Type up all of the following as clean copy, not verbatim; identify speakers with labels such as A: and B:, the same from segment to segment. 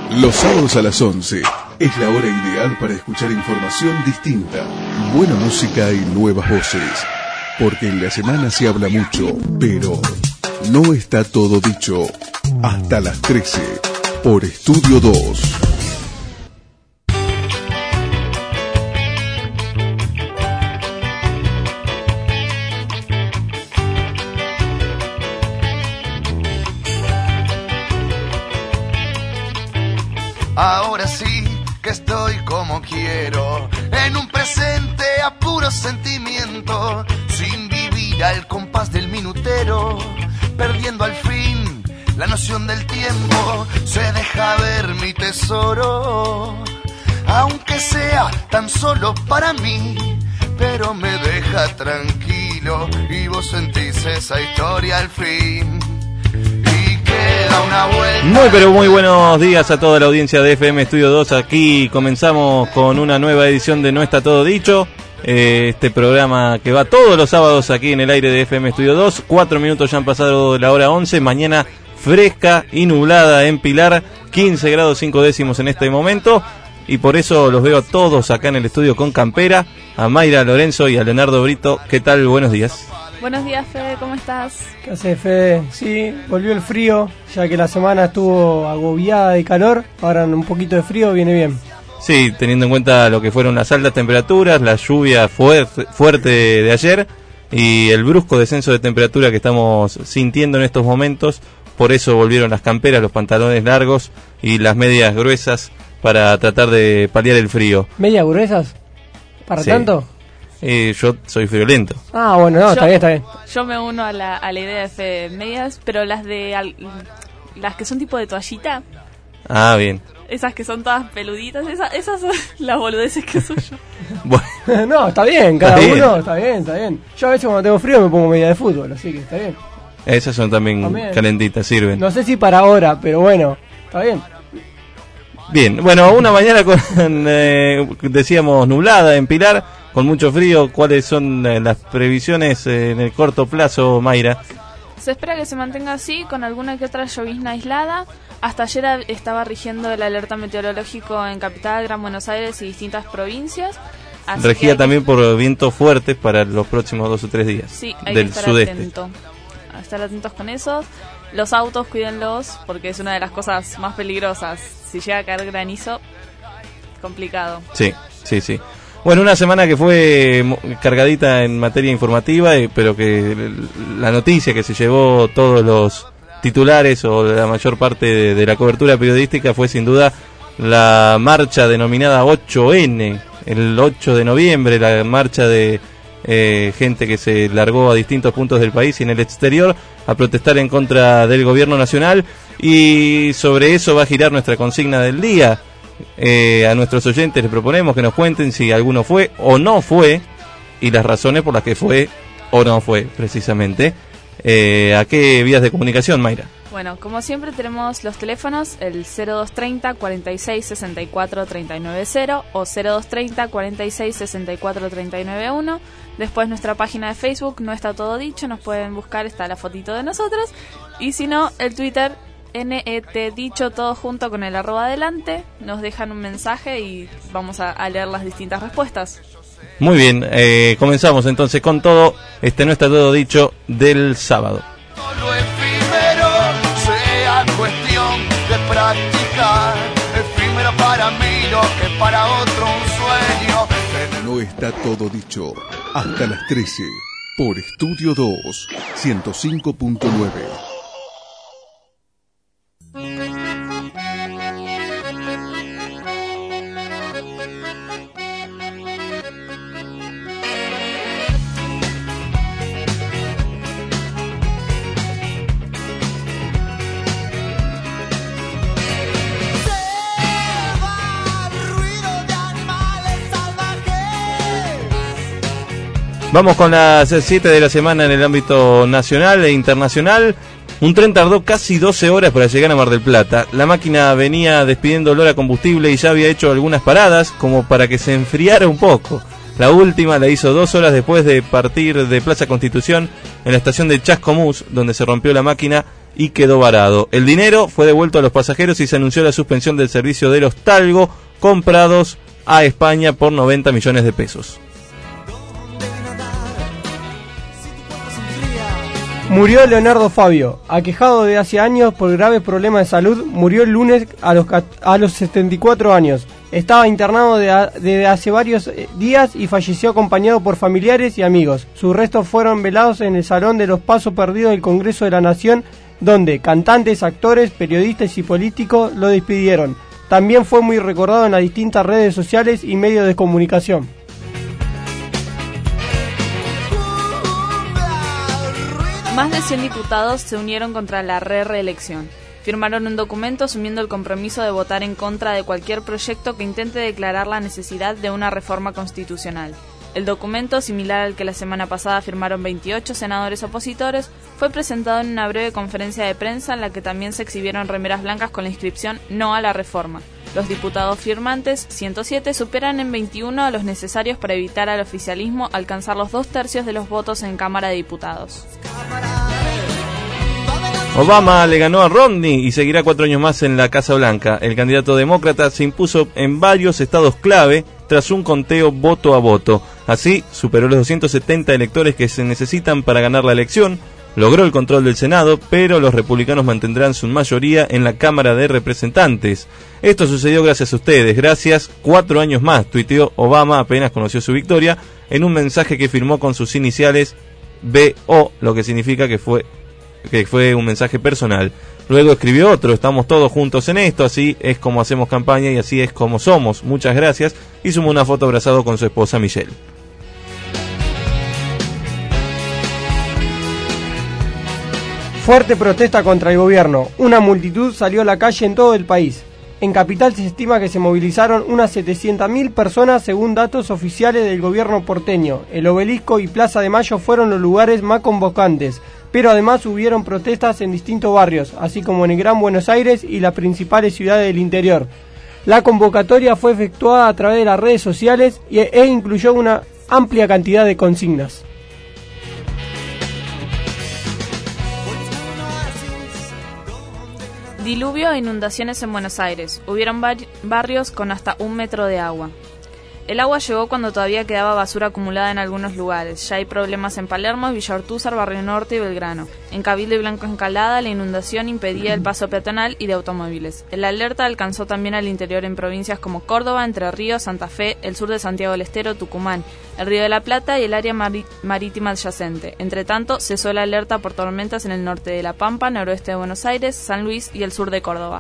A: Los sábados a las 11 es la hora ideal para escuchar información distinta, buena música y nuevas voces. Porque en la semana se habla mucho, pero no está todo dicho. Hasta las 13, por Estudio 2.
B: Ahora sí que estoy como quiero, en un presente a puro sentimiento, sin vivir al compás del minutero, perdiendo al fin la noción del tiempo. Se deja ver mi tesoro, aunque sea tan solo para mí, pero me deja tranquilo y vos sentís esa historia al fin.
C: Muy pero muy buenos días a toda la audiencia de FM Estudio 2. Aquí comenzamos con una nueva edición de No Está Todo Dicho, este programa que va todos los sábados aquí en el aire de FM Estudio 2. 4 minutos ya han pasado de la hora 11. Mañana fresca y nublada en Pilar, 15 grados 5 décimos en este momento, y por eso los veo a todos acá en el estudio con campera, a Mayra Lorenzo y a Leonardo Brito. ¿Qué tal? Buenos días.
D: Buenos días, Fede, ¿cómo estás?
E: ¿Qué haces, Fede? Sí, volvió el frío, ya que la semana estuvo agobiada de calor, ahora un poquito de frío viene bien.
C: Sí, teniendo en cuenta lo que fueron las altas temperaturas, la lluvia fuerte de ayer y el brusco descenso de temperatura que estamos sintiendo en estos momentos, por eso volvieron las camperas, los pantalones largos y las medias gruesas para tratar de paliar el frío.
E: ¿Medias gruesas? ¿Para tanto?
C: Yo soy friolento.
E: Ah, bueno, no, está bien.
D: Yo me uno a la idea de Fede, medias, pero las que son tipo de toallita.
C: Ah, bien.
D: Esas que son todas peluditas, esas son las boludeces que uso yo.
C: Bueno.
E: No, está bien, cada uno, está bien. Yo a veces cuando tengo frío me pongo media de fútbol, así que está bien.
C: Esas son también calentitas, sirven.
E: No sé si para ahora, pero bueno, está bien.
C: Bien, bueno, una mañana con, decíamos, nublada en Pilar, con mucho frío. ¿Cuáles son las previsiones en el corto plazo, Mayra?
D: Se espera que se mantenga así, con alguna que otra llovizna aislada. Hasta ayer estaba rigiendo el alerta meteorológico en Capital, Gran Buenos Aires y distintas provincias.
C: Regía también por vientos fuertes para los próximos 2 o 3 días.
D: Sí, hay
C: del
D: que estar
C: sudeste.
D: atento. A estar atentos con esos. Los autos, cuídenlos, porque es una de las cosas más peligrosas. Si llega a caer granizo, complicado.
C: Sí. Bueno, una semana que fue cargadita en materia informativa, pero que la noticia que se llevó todos los titulares o la mayor parte de la cobertura periodística fue sin duda la marcha denominada 8N, el 8 de noviembre, la marcha de gente que se largó a distintos puntos del país y en el exterior a protestar en contra del gobierno nacional, y sobre eso va a girar nuestra consigna del día. A nuestros oyentes les proponemos que nos cuenten si alguno fue o no fue y las razones por las que fue o no fue, precisamente. ¿A qué vías de comunicación, Mayra?
D: Bueno, como siempre tenemos los teléfonos, el 0230 46 64 390 o 0230 46 64 391. Después nuestra página de Facebook, No Está Todo Dicho, nos pueden buscar, está la fotito de nosotros. Y si no, el Twitter, NET Dicho, todo junto con el @ adelante. Nos dejan un mensaje y vamos a leer las distintas respuestas.
C: Muy bien, comenzamos entonces con todo No Está Todo Dicho del sábado.
B: Lo efímero sea cuestión de practicar, efímero para mí lo que para otro un sueño.
A: No Está Todo Dicho, hasta las 13, por Estudio 2, 105.9.
C: Vamos con las 7 de la semana en el ámbito nacional e internacional. Un tren tardó casi 12 horas para llegar a Mar del Plata. La máquina venía despidiendo olor a combustible y ya había hecho algunas paradas como para que se enfriara un poco. La última la hizo 2 horas después de partir de Plaza Constitución en la estación de Chascomús, donde se rompió la máquina y quedó varado. El dinero fue devuelto a los pasajeros y se anunció la suspensión del servicio de los Talgo comprados a España por 90 millones de pesos.
E: Murió Leonardo Fabio, aquejado de hace años por graves problemas de salud. Murió el lunes a los 74 años. Estaba internado desde hace varios días y falleció acompañado por familiares y amigos. Sus restos fueron velados en el Salón de los Pasos Perdidos del Congreso de la Nación, donde cantantes, actores, periodistas y políticos lo despidieron. También fue muy recordado en las distintas redes sociales y medios de comunicación.
D: Más de 100 diputados se unieron contra la reelección. Firmaron un documento asumiendo el compromiso de votar en contra de cualquier proyecto que intente declarar la necesidad de una reforma constitucional. El documento, similar al que la semana pasada firmaron 28 senadores opositores, fue presentado en una breve conferencia de prensa en la que también se exhibieron remeras blancas con la inscripción "No a la reforma". Los diputados firmantes, 107, superan en 21 a los necesarios para evitar al oficialismo alcanzar los 2/3 de los votos en Cámara de Diputados.
C: Obama le ganó a Romney y seguirá 4 años más en la Casa Blanca. El candidato demócrata se impuso en varios estados clave tras un conteo voto a voto. Así, superó los 270 electores que se necesitan para ganar la elección, logró el control del Senado, pero los republicanos mantendrán su mayoría en la Cámara de Representantes. Esto sucedió gracias a ustedes, gracias 4 años más, tuiteó Obama apenas conoció su victoria, en un mensaje que firmó con sus iniciales BO, lo que significa que fue un mensaje personal. Luego escribió otro: estamos todos juntos en esto, así es como hacemos campaña y así es como somos, muchas gracias, y sumó una foto abrazado con su esposa Michelle.
E: Fuerte protesta contra el gobierno. Una multitud salió a la calle en todo el país. En Capital se estima que se movilizaron unas 700.000 personas según datos oficiales del gobierno porteño. El Obelisco y Plaza de Mayo fueron los lugares más convocantes, pero además hubieron protestas en distintos barrios, así como en el Gran Buenos Aires y las principales ciudades del interior. La convocatoria fue efectuada a través de las redes sociales e incluyó una amplia cantidad de consignas.
D: Diluvio e inundaciones en Buenos Aires. Hubieron barrios con hasta 1 metro de agua. El agua llegó cuando todavía quedaba basura acumulada en algunos lugares. Ya hay problemas en Palermo, Villa Ortúzar, Barrio Norte y Belgrano. En Cabildo y Blanco Encalada, la inundación impedía el paso peatonal y de automóviles. El alerta alcanzó también al interior en provincias como Córdoba, Entre Ríos, Santa Fe, el sur de Santiago del Estero, Tucumán, el Río de la Plata y el área marítima adyacente. Entre tanto, cesó la alerta por tormentas en el norte de La Pampa, noroeste de Buenos Aires, San Luis y el sur de Córdoba.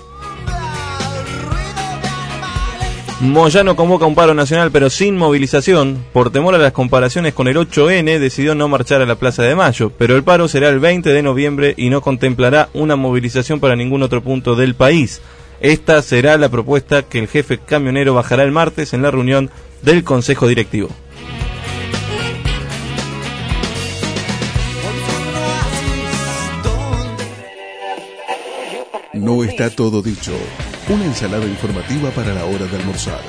C: Moyano convoca un paro nacional pero sin movilización. Por temor a las comparaciones con el 8N, decidió no marchar a la Plaza de Mayo, pero el paro será el 20 de noviembre y no contemplará una movilización para ningún otro punto del país. Esta será la propuesta que el jefe camionero bajará el martes en la reunión del Consejo Directivo.
A: No está todo dicho. Una ensalada informativa para la hora de almorzar.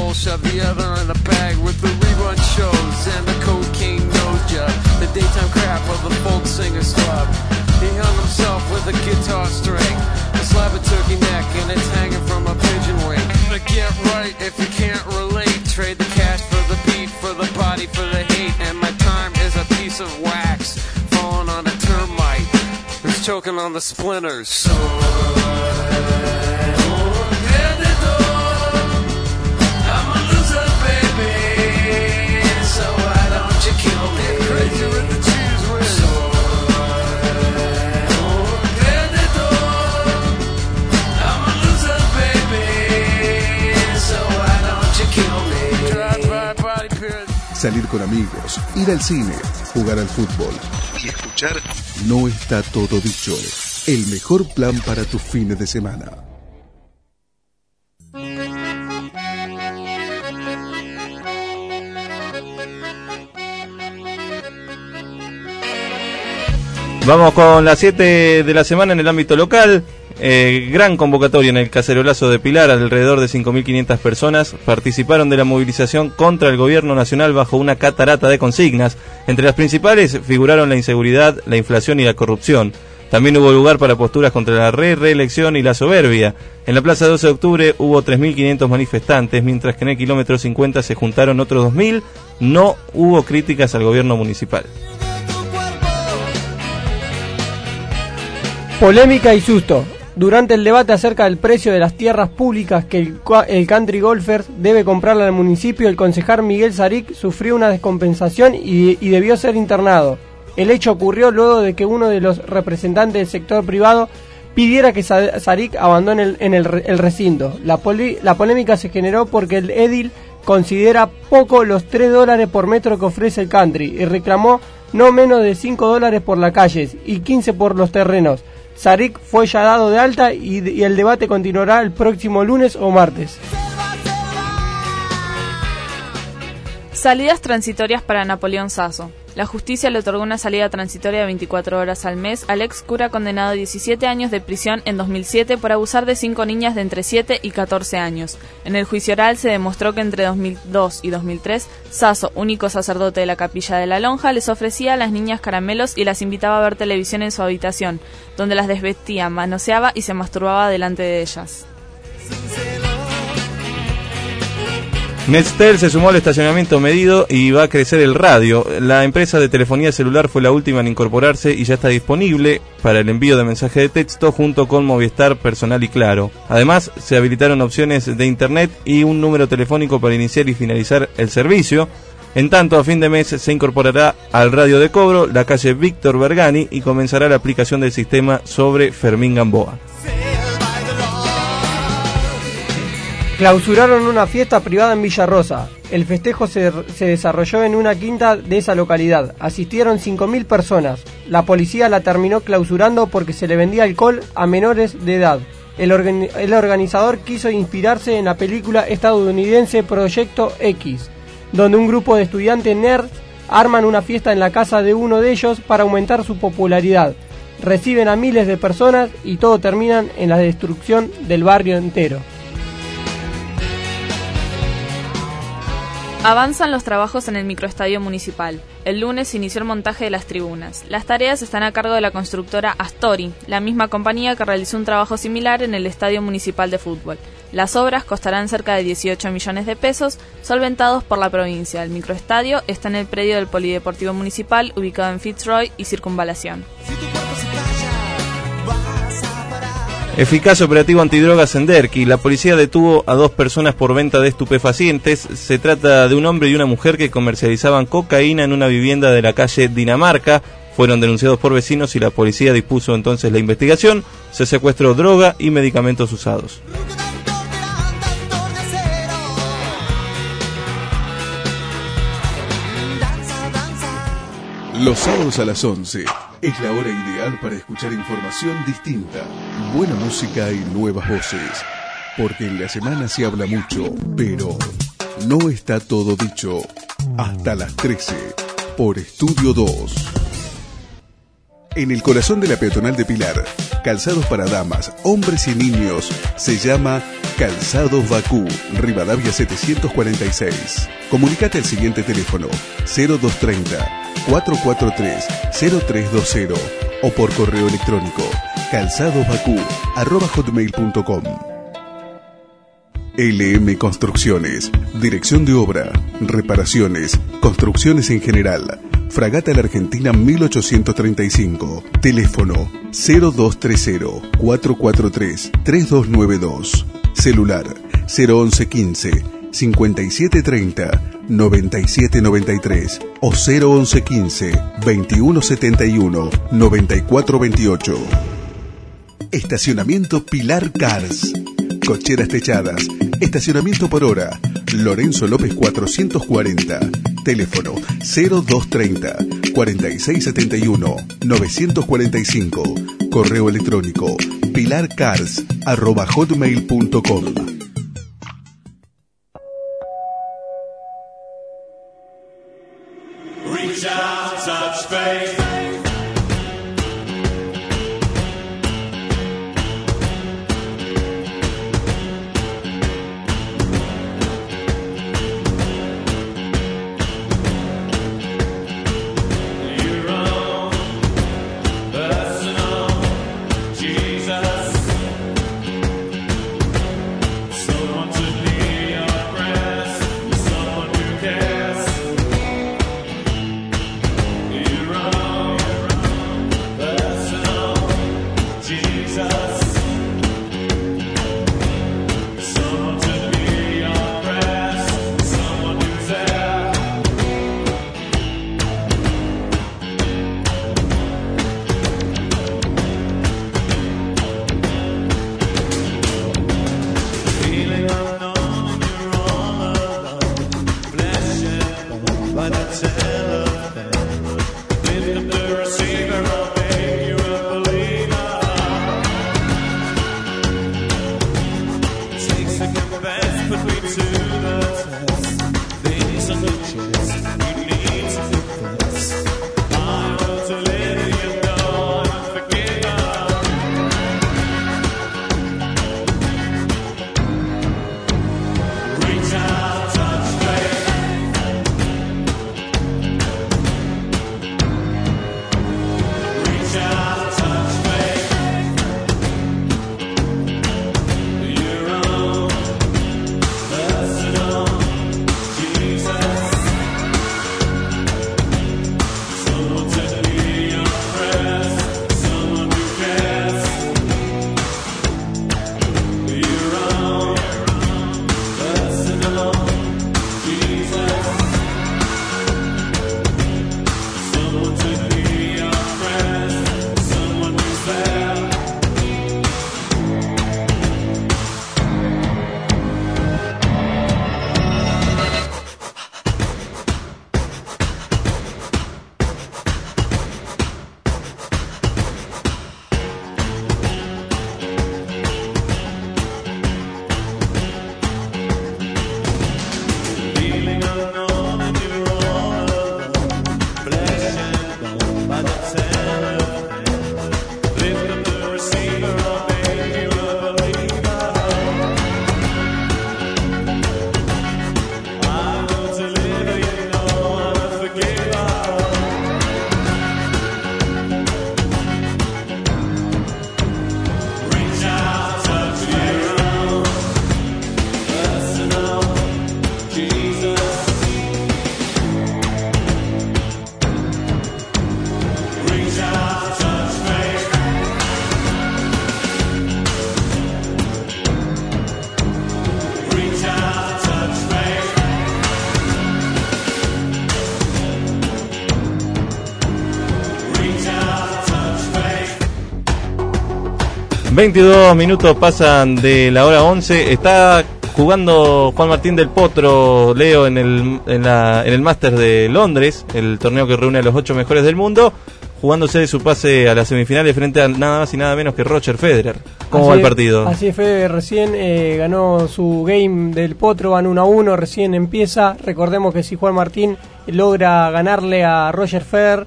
F: bowl, shove the other in the bag with the rerun shows and the cocaine nose job. The daytime crap of the folk singers club. He hung himself with a guitar string, a slab of turkey neck, and it's hanging from a pigeon wing. But get right if you can't relate. Trade the cash for the beat, for the body, for the hate. And my time is a piece of wax falling on a termite who's choking on the splinters. So
A: salir con amigos, ir al cine, jugar al fútbol y escuchar No está todo dicho. El mejor plan para tus fines de semana.
C: Vamos con las 7 de la semana en el ámbito local. Gran convocatoria en el Cacerolazo de Pilar. Alrededor de 5.500 personas participaron de la movilización contra el gobierno nacional bajo una catarata de consignas. Entre las principales figuraron la inseguridad, la inflación y la corrupción. También hubo lugar para posturas contra la reelección y la soberbia. En la Plaza 12 de Octubre hubo 3.500 manifestantes, mientras que en el kilómetro 50 se juntaron otros 2.000. No hubo críticas al gobierno municipal.
E: Polémica y susto. Durante el debate acerca del precio de las tierras públicas que el Country Golfers debe comprarle al municipio, el concejal Miguel Saric sufrió una descompensación y debió ser internado. El hecho ocurrió luego de que uno de los representantes del sector privado pidiera que Saric abandone el recinto. La polémica se generó porque el edil considera poco los $3 por metro que ofrece el Country y reclamó no menos de $5 por las calles y 15 por los terrenos. Saric fue ya dado de alta y el debate continuará el próximo lunes o martes.
D: Salidas transitorias para Napoleón Sasso. La justicia le otorgó una salida transitoria de 24 horas al mes al ex cura condenado a 17 años de prisión en 2007 por abusar de 5 niñas de entre 7 y 14 años. En el juicio oral se demostró que entre 2002 y 2003, Sasso, único sacerdote de la Capilla de la Lonja, les ofrecía a las niñas caramelos y las invitaba a ver televisión en su habitación, donde las desvestía, manoseaba y se masturbaba delante de ellas.
C: Nextel se sumó al estacionamiento medido y va a crecer el radio. La empresa de telefonía celular fue la última en incorporarse y ya está disponible para el envío de mensaje de texto junto con Movistar Personal y Claro. Además, se habilitaron opciones de internet y un número telefónico para iniciar y finalizar el servicio. En tanto, a fin de mes se incorporará al radio de cobro la calle Víctor Bergani y comenzará la aplicación del sistema sobre Fermín Gamboa.
E: Clausuraron una fiesta privada en Villa Rosa. El festejo se desarrolló en una quinta de esa localidad. Asistieron 5.000 personas. La policía la terminó clausurando porque se le vendía alcohol a menores de edad. El organizador quiso inspirarse en la película estadounidense Proyecto X, donde un grupo de estudiantes nerds arman una fiesta en la casa de uno de ellos para aumentar su popularidad. Reciben a miles de personas y todo termina en la destrucción del barrio entero.
D: Avanzan los trabajos en el microestadio municipal. El lunes se inició el montaje de las tribunas. Las tareas están a cargo de la constructora Astori, la misma compañía que realizó un trabajo similar en el Estadio Municipal de Fútbol. Las obras costarán cerca de 18 millones de pesos, solventados por la provincia. El microestadio está en el predio del Polideportivo Municipal, ubicado en Fitzroy y Circunvalación.
C: Eficaz operativo antidrogas en Derqui. La policía detuvo a 2 personas por venta de estupefacientes. Se trata de un hombre y una mujer que comercializaban cocaína en una vivienda de la calle Dinamarca. Fueron denunciados por vecinos y la policía dispuso entonces la investigación. Se secuestró droga y medicamentos usados.
A: Los sábados a las 11 es la hora ideal para escuchar información distinta, buena música y nuevas voces. Porque en la semana se habla mucho, pero no está todo dicho. Hasta las 13, por Estudio 2. En el corazón de la peatonal de Pilar, calzados para damas, hombres y niños, se llama Calzados Bakú, Rivadavia 746. Comunicate al siguiente teléfono 0230 443 0320 o por correo electrónico calzadosbakú@hotmail.com. LM Construcciones, dirección de obra, reparaciones, construcciones en general. Fragata La Argentina 1835, teléfono 0230 443 3292, celular 01115 5730 9793 o 01115 2171 9428. Estacionamiento Pilar Cars. Cocheras techadas. Estacionamiento por hora. Lorenzo López 440. Teléfono 0230 4671 945. Correo electrónico pilarcars@hotmail.com.
G: Reach out, touch faith.
C: ...22 pasan de la hora 11... ...está jugando Juan Martín del Potro, Leo, en el Masters de Londres... ...el torneo que reúne a los 8 mejores del mundo... ...jugándose su pase a las semifinales... ...frente a nada más y nada menos que Roger Federer. ¿Cómo va el partido?
E: Así es, Federer recién ganó su game del Potro, van 1-1, recién empieza. Recordemos que si Juan Martín logra ganarle a Roger Federer,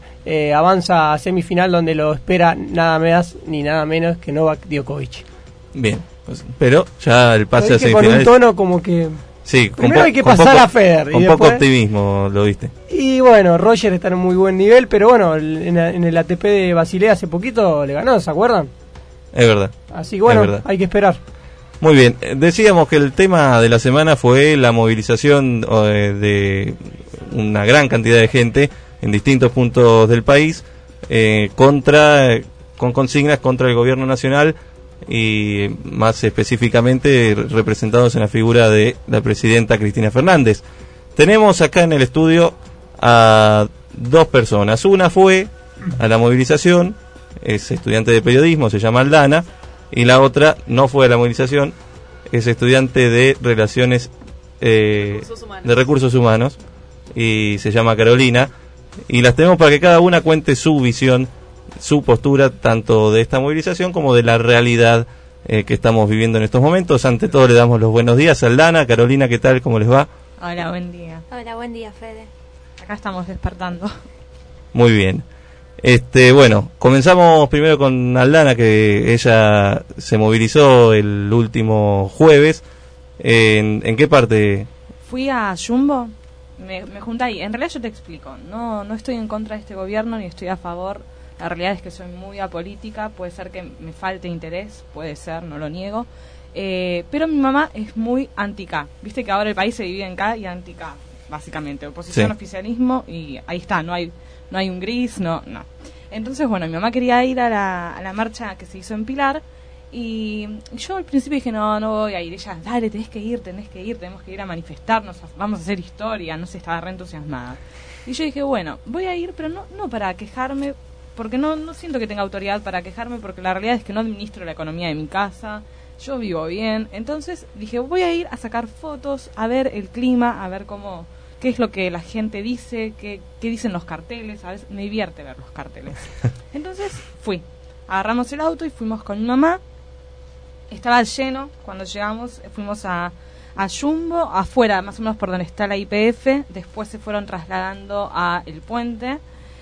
E: avanza a semifinal donde lo espera nada más ni nada menos que Novak Djokovic.
C: Bien, Pero ya el pase a
E: Con un
C: semifinales...
E: tono como que...
C: Sí,
E: Primero hay que pasar a Federer.
C: Con
E: y
C: poco
E: después...
C: optimismo lo viste.
E: Y bueno, Roger está en un muy buen nivel, pero bueno, en el ATP de Basilea hace poquito le ganó, ¿se acuerdan?
C: Es verdad.
E: Así que bueno, hay que esperar.
C: Muy bien, decíamos que el tema de la semana fue la movilización de una gran cantidad de gente en distintos puntos del país con consignas contra el gobierno nacional y más específicamente representados en la figura de la presidenta Cristina Fernández. Tenemos acá en el estudio a dos personas. Una fue a la movilización, es estudiante de periodismo, se llama Aldana, y la otra no fue a la movilización, es estudiante de relaciones de recursos humanos y se llama Carolina, y las tenemos para que cada una cuente su visión, su postura, tanto de esta movilización como de la realidad que estamos viviendo en estos momentos. Ante todo le damos los buenos días a Aldana. Carolina, ¿qué tal? ¿Cómo les va?
H: Hola, buen día.
I: Hola, buen día, Fede.
H: Acá estamos despertando.
C: Muy bien. Bueno, comenzamos primero con Aldana, que ella se movilizó el último jueves. ¿En qué parte?
H: Fui a Jumbo, me junté ahí. En realidad yo te explico, no estoy en contra de este gobierno ni estoy a favor. La realidad es que soy muy apolítica, puede ser que me falte interés, puede ser, no lo niego. Pero mi mamá es muy anti-K. Viste que ahora el país se divide en K y anti-K, básicamente. Oposición, oficialismo, y ahí está, no hay un gris, no. Entonces, bueno, mi mamá quería ir a la marcha que se hizo en Pilar, y yo al principio dije, no voy a ir. Ella, dale, tenés que ir, tenemos que ir a manifestarnos, vamos a hacer historia, no sé, estaba re entusiasmada. Y yo dije, bueno, voy a ir, pero no para quejarme, porque no siento que tenga autoridad para quejarme, porque la realidad es que no administro la economía de mi casa, yo vivo bien. Entonces dije, voy a ir a sacar fotos, a ver el clima, a ver qué es lo que la gente dice, qué dicen los carteles. A veces me divierte ver los carteles. Entonces agarramos el auto y fuimos con mi mamá. Estaba lleno cuando llegamos, fuimos a Jumbo, afuera, más o menos por donde está la YPF. Después se fueron trasladando a El Puente.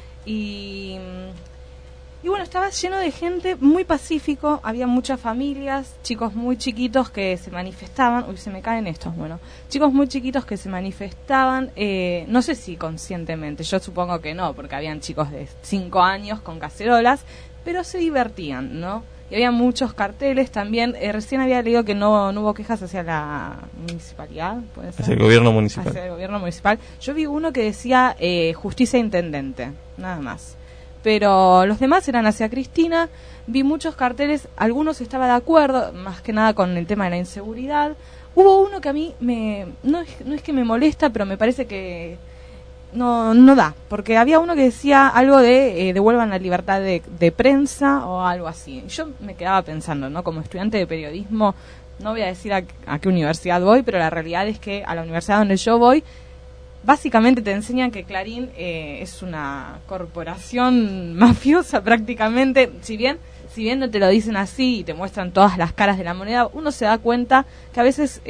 H: Y bueno, estaba lleno de gente, muy pacífico, había muchas familias, chicos muy chiquitos que se manifestaban. Uy, se me caen estos, bueno. Chicos muy chiquitos que se manifestaban, no sé si conscientemente, yo supongo que no, porque habían chicos de 5 años con cacerolas, pero se divertían, ¿no? Y había muchos carteles también. Recién había leído que no hubo quejas hacia la municipalidad, ¿puede ser?
C: Hacia el gobierno municipal.
H: Hacia el gobierno municipal. Yo vi uno que decía justicia intendente, nada más. Pero los demás eran hacia Cristina. Vi muchos carteles, algunos estaba de acuerdo, más que nada con el tema de la inseguridad. Hubo uno que a mí no es que me molesta, pero me parece que no da, porque había uno que decía algo de devuelvan la libertad de prensa o algo así. Yo me quedaba pensando, ¿no? Como estudiante de periodismo, no voy a decir a qué universidad voy, pero la realidad es que a la universidad donde yo voy, básicamente te enseñan que Clarín es una corporación mafiosa prácticamente. Si bien no te lo dicen así y te muestran todas las caras de la moneda, uno se da cuenta que a veces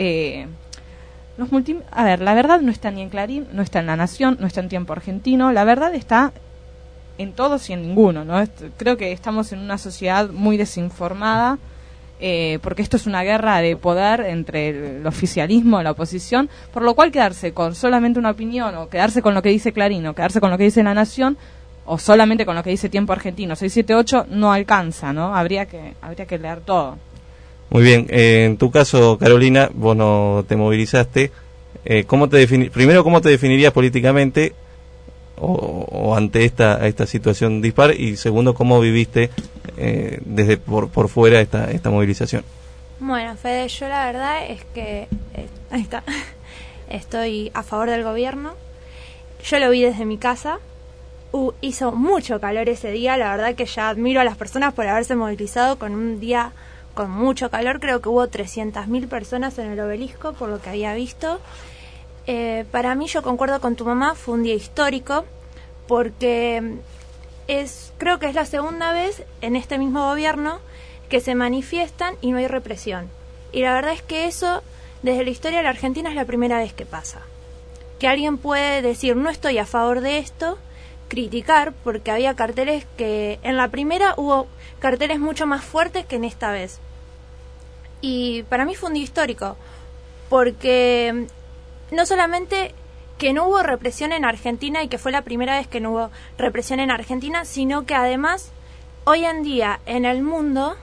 H: la verdad no está ni en Clarín, no está en La Nación, no está en Tiempo Argentino. La verdad está en todos y en ninguno, ¿no? Creo que estamos en una sociedad muy desinformada, porque esto es una guerra de poder entre el oficialismo y la oposición, por lo cual quedarse con solamente una opinión, o quedarse con lo que dice Clarín, o quedarse con lo que dice La Nación, o solamente con lo que dice Tiempo Argentino 678, no alcanza, ¿no? Habría que leer todo.
C: Muy bien, en tu caso, Carolina, vos no te movilizaste. ¿Cómo te definirías políticamente o ante esta situación dispar? Y segundo, ¿cómo viviste desde por fuera esta movilización?
I: Bueno, Fede, yo la verdad es que ahí está, estoy a favor del gobierno. Yo lo vi desde mi casa. Hizo mucho calor ese día. La verdad que ya admiro a las personas por haberse movilizado con un día con mucho calor. Creo que hubo 300.000 personas en el Obelisco, por lo que había visto. Para mí, yo concuerdo con tu mamá, fue un día histórico, porque creo que es la segunda vez en este mismo gobierno que se manifiestan y no hay represión. Y la verdad es que eso, desde la historia de la Argentina, es la primera vez que pasa. Que alguien puede decir, no estoy a favor de esto, criticar, porque había carteles que en la primera hubo carteles mucho más fuertes que en esta vez. Y para mí fue un día histórico, porque no solamente que no hubo represión en Argentina y que fue la primera vez que no hubo represión en Argentina, sino que además hoy en día en el mundo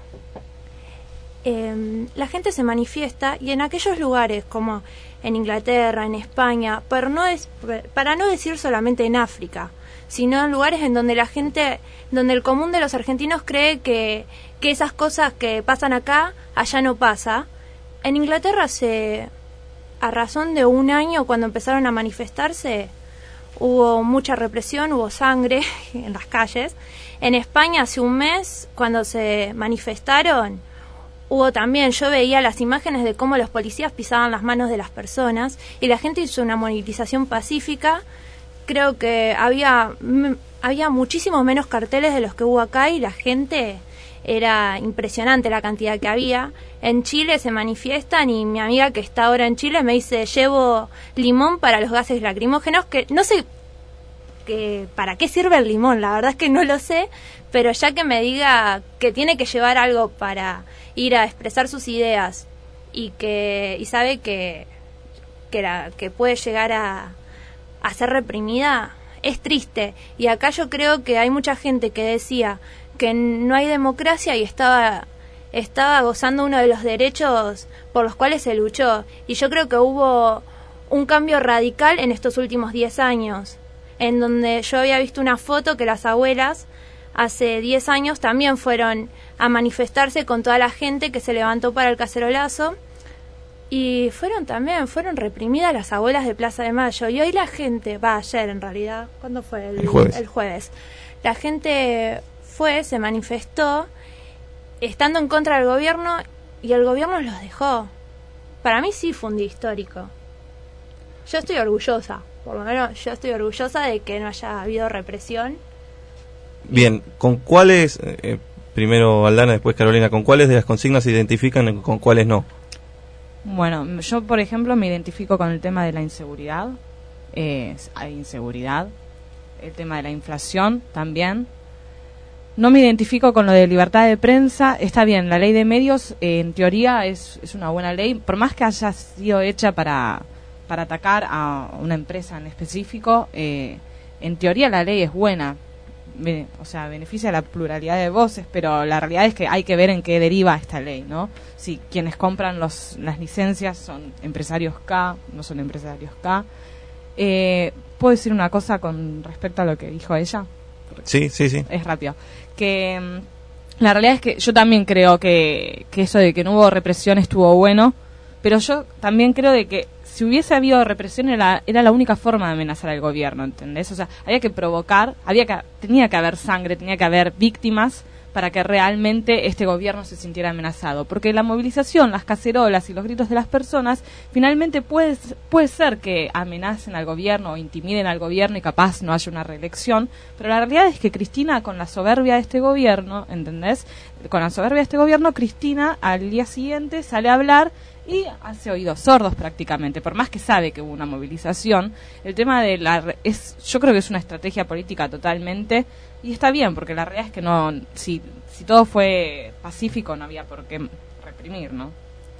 I: la gente se manifiesta, y en aquellos lugares como en Inglaterra, en España, para no decir solamente en África, sino en lugares en donde la gente, donde el común de los argentinos cree que esas cosas que pasan acá, allá no pasa. En Inglaterra a razón de un año, cuando empezaron a manifestarse, hubo mucha represión, hubo sangre en las calles. En España hace un mes, cuando se manifestaron, hubo también, yo veía las imágenes de cómo los policías pisaban las manos de las personas y la gente hizo una movilización pacífica. Creo que había muchísimos menos carteles de los que hubo acá y la gente, era impresionante la cantidad que había. En Chile se manifiestan y mi amiga que está ahora en Chile me dice, llevo limón para los gases lacrimógenos, que no sé para qué sirve el limón, la verdad es que no lo sé, pero ya que me diga que tiene que llevar algo para ir a expresar sus ideas y sabe que puede llegar a ser reprimida, es triste. Y acá yo creo que hay mucha gente que decía que no hay democracia y estaba gozando uno de los derechos por los cuales se luchó. Y yo creo que hubo un cambio radical en estos últimos 10 años, en donde yo había visto una foto que las abuelas hace 10 años también fueron a manifestarse con toda la gente que se levantó para el cacerolazo, y fueron reprimidas las abuelas de Plaza de Mayo. Y hoy la gente, ayer en realidad, ¿cuándo fue? El jueves. La gente se manifestó estando en contra del gobierno y el gobierno los dejó. Para mí sí fue un día histórico. Yo estoy orgullosa, por lo menos yo estoy orgullosa de que no haya habido represión.
C: Bien, ¿con cuáles, primero Aldana, después Carolina, con cuáles de las consignas se identifican y con cuáles no?
H: Bueno, yo por ejemplo me identifico con el tema de la inseguridad. Hay inseguridad. El tema de la inflación también. No me identifico con lo de libertad de prensa. Está bien, la ley de medios en teoría es una buena ley, por más que haya sido hecha para atacar a una empresa en específico. En teoría la ley es buena, o sea, beneficia la pluralidad de voces, pero la realidad es que hay que ver en qué deriva esta ley, ¿no? Si quienes compran las licencias son empresarios K, no son empresarios K. ¿Puedo decir una cosa con respecto a lo que dijo ella?
C: Sí.
H: Es rápido. Que la realidad es que yo también creo que eso de que no hubo represión estuvo bueno, pero yo también creo de que si hubiese habido represión era la única forma de amenazar al gobierno, ¿entendés? O sea, había que provocar, tenía que haber sangre, tenía que haber víctimas para que realmente este gobierno se sintiera amenazado. Porque la movilización, las cacerolas y los gritos de las personas, finalmente puede ser que amenacen al gobierno o intimiden al gobierno y capaz no haya una reelección, pero la realidad es que Cristina, con la soberbia de este gobierno, ¿entendés? Con la soberbia de este gobierno, Cristina al día siguiente sale a hablar y hace oídos sordos prácticamente, por más que sabe que hubo una movilización. El tema de yo creo que es una estrategia política totalmente, y está bien, porque la realidad es que no, si todo fue pacífico no había por qué reprimir, ¿no?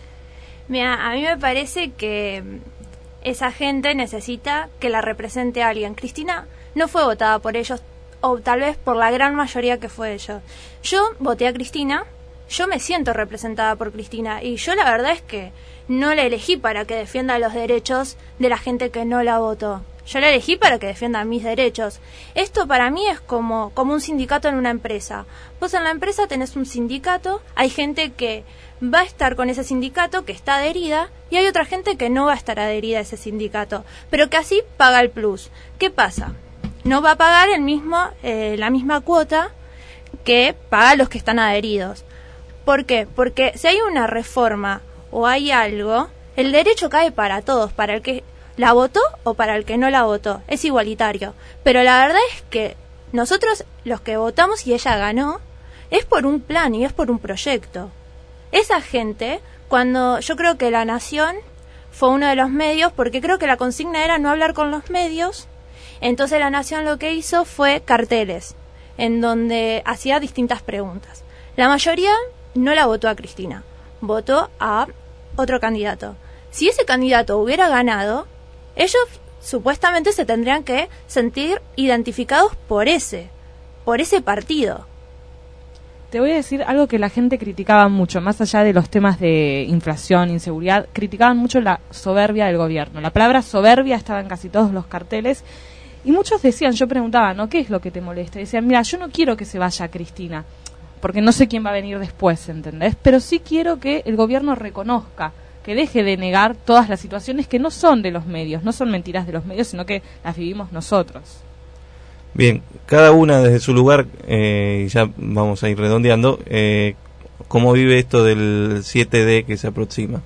I: Mira, a mí me parece que esa gente necesita que la represente alguien. Cristina no fue votada por ellos, o tal vez por la gran mayoría que fue ellos. Yo voté a Cristina. Yo me siento representada por Cristina y yo la verdad es que no la elegí para que defienda los derechos de la gente que no la votó. Yo la elegí para que defienda mis derechos. Esto para mí es como un sindicato en una empresa. Vos en la empresa tenés un sindicato, hay gente que va a estar con ese sindicato, que está adherida, y hay otra gente que no va a estar adherida a ese sindicato, pero que así paga el plus. ¿Qué pasa? No va a pagar la misma cuota que pagan los que están adheridos. ¿Por qué? Porque si hay una reforma o hay algo, el derecho cae para todos, para el que la votó o para el que no la votó. Es igualitario. Pero la verdad es que nosotros, los que votamos y ella ganó, es por un plan y es por un proyecto. Esa gente, cuando yo creo que La Nación fue uno de los medios, porque creo que la consigna era no hablar con los medios, entonces La Nación lo que hizo fue carteles, en donde hacía distintas preguntas. La mayoría no la votó a Cristina, votó a otro candidato. Si ese candidato hubiera ganado, ellos supuestamente se tendrían que sentir identificados por ese partido.
H: Te voy a decir algo que la gente criticaba mucho, más allá de los temas de inflación, inseguridad, criticaban mucho la soberbia del gobierno. La palabra soberbia estaba en casi todos los carteles y muchos decían, yo preguntaba, ¿no? ¿Qué es lo que te molesta? Y decían, mira, yo no quiero que se vaya Cristina, porque no sé quién va a venir después, ¿entendés? Pero sí quiero que el gobierno reconozca, que deje de negar todas las situaciones que no son de los medios, no son mentiras de los medios, sino que las vivimos nosotros.
C: Bien, cada una desde su lugar, ya vamos a ir redondeando, ¿cómo vive esto del 7D que se aproxima?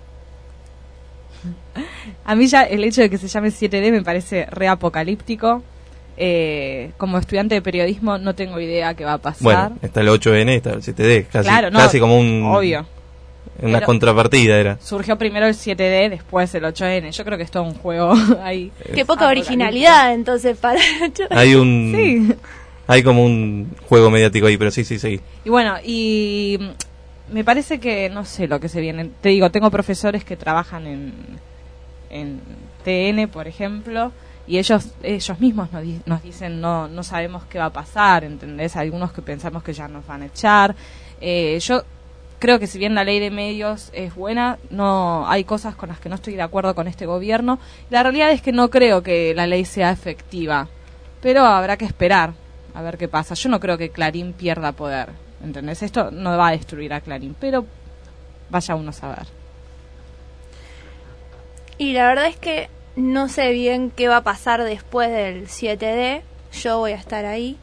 H: A mí ya el hecho de que se llame 7D me parece re apocalíptico. Como estudiante de periodismo no tengo idea qué va a pasar.
C: Bueno, está el 8N, está el 7D, casi,
H: claro, no,
C: casi como un...
H: Obvio.
C: Una
H: Pero
C: contrapartida era.
H: Surgió primero el 7D, después el 8N. Yo creo que es todo un juego ahí.
I: Qué poca originalidad, entonces, para...
C: Hay un...
H: Sí.
C: Hay como un juego mediático ahí, pero sí, seguí.
H: Y bueno, y me parece que, no sé lo que se viene. Te digo, tengo profesores que trabajan en TN, por ejemplo, y ellos mismos nos dicen, no sabemos qué va a pasar, ¿entendés? Algunos que pensamos que ya nos van a echar. Yo creo que si bien la ley de medios es buena, no hay cosas con las que no estoy de acuerdo con este gobierno. La realidad es que no creo que la ley sea efectiva, pero habrá que esperar a ver qué pasa. Yo no creo que Clarín pierda poder, ¿entendés? Esto no va a destruir a Clarín, pero vaya uno a saber.
I: Y la verdad es que no sé bien qué va a pasar después del 7D. Yo voy a estar ahí.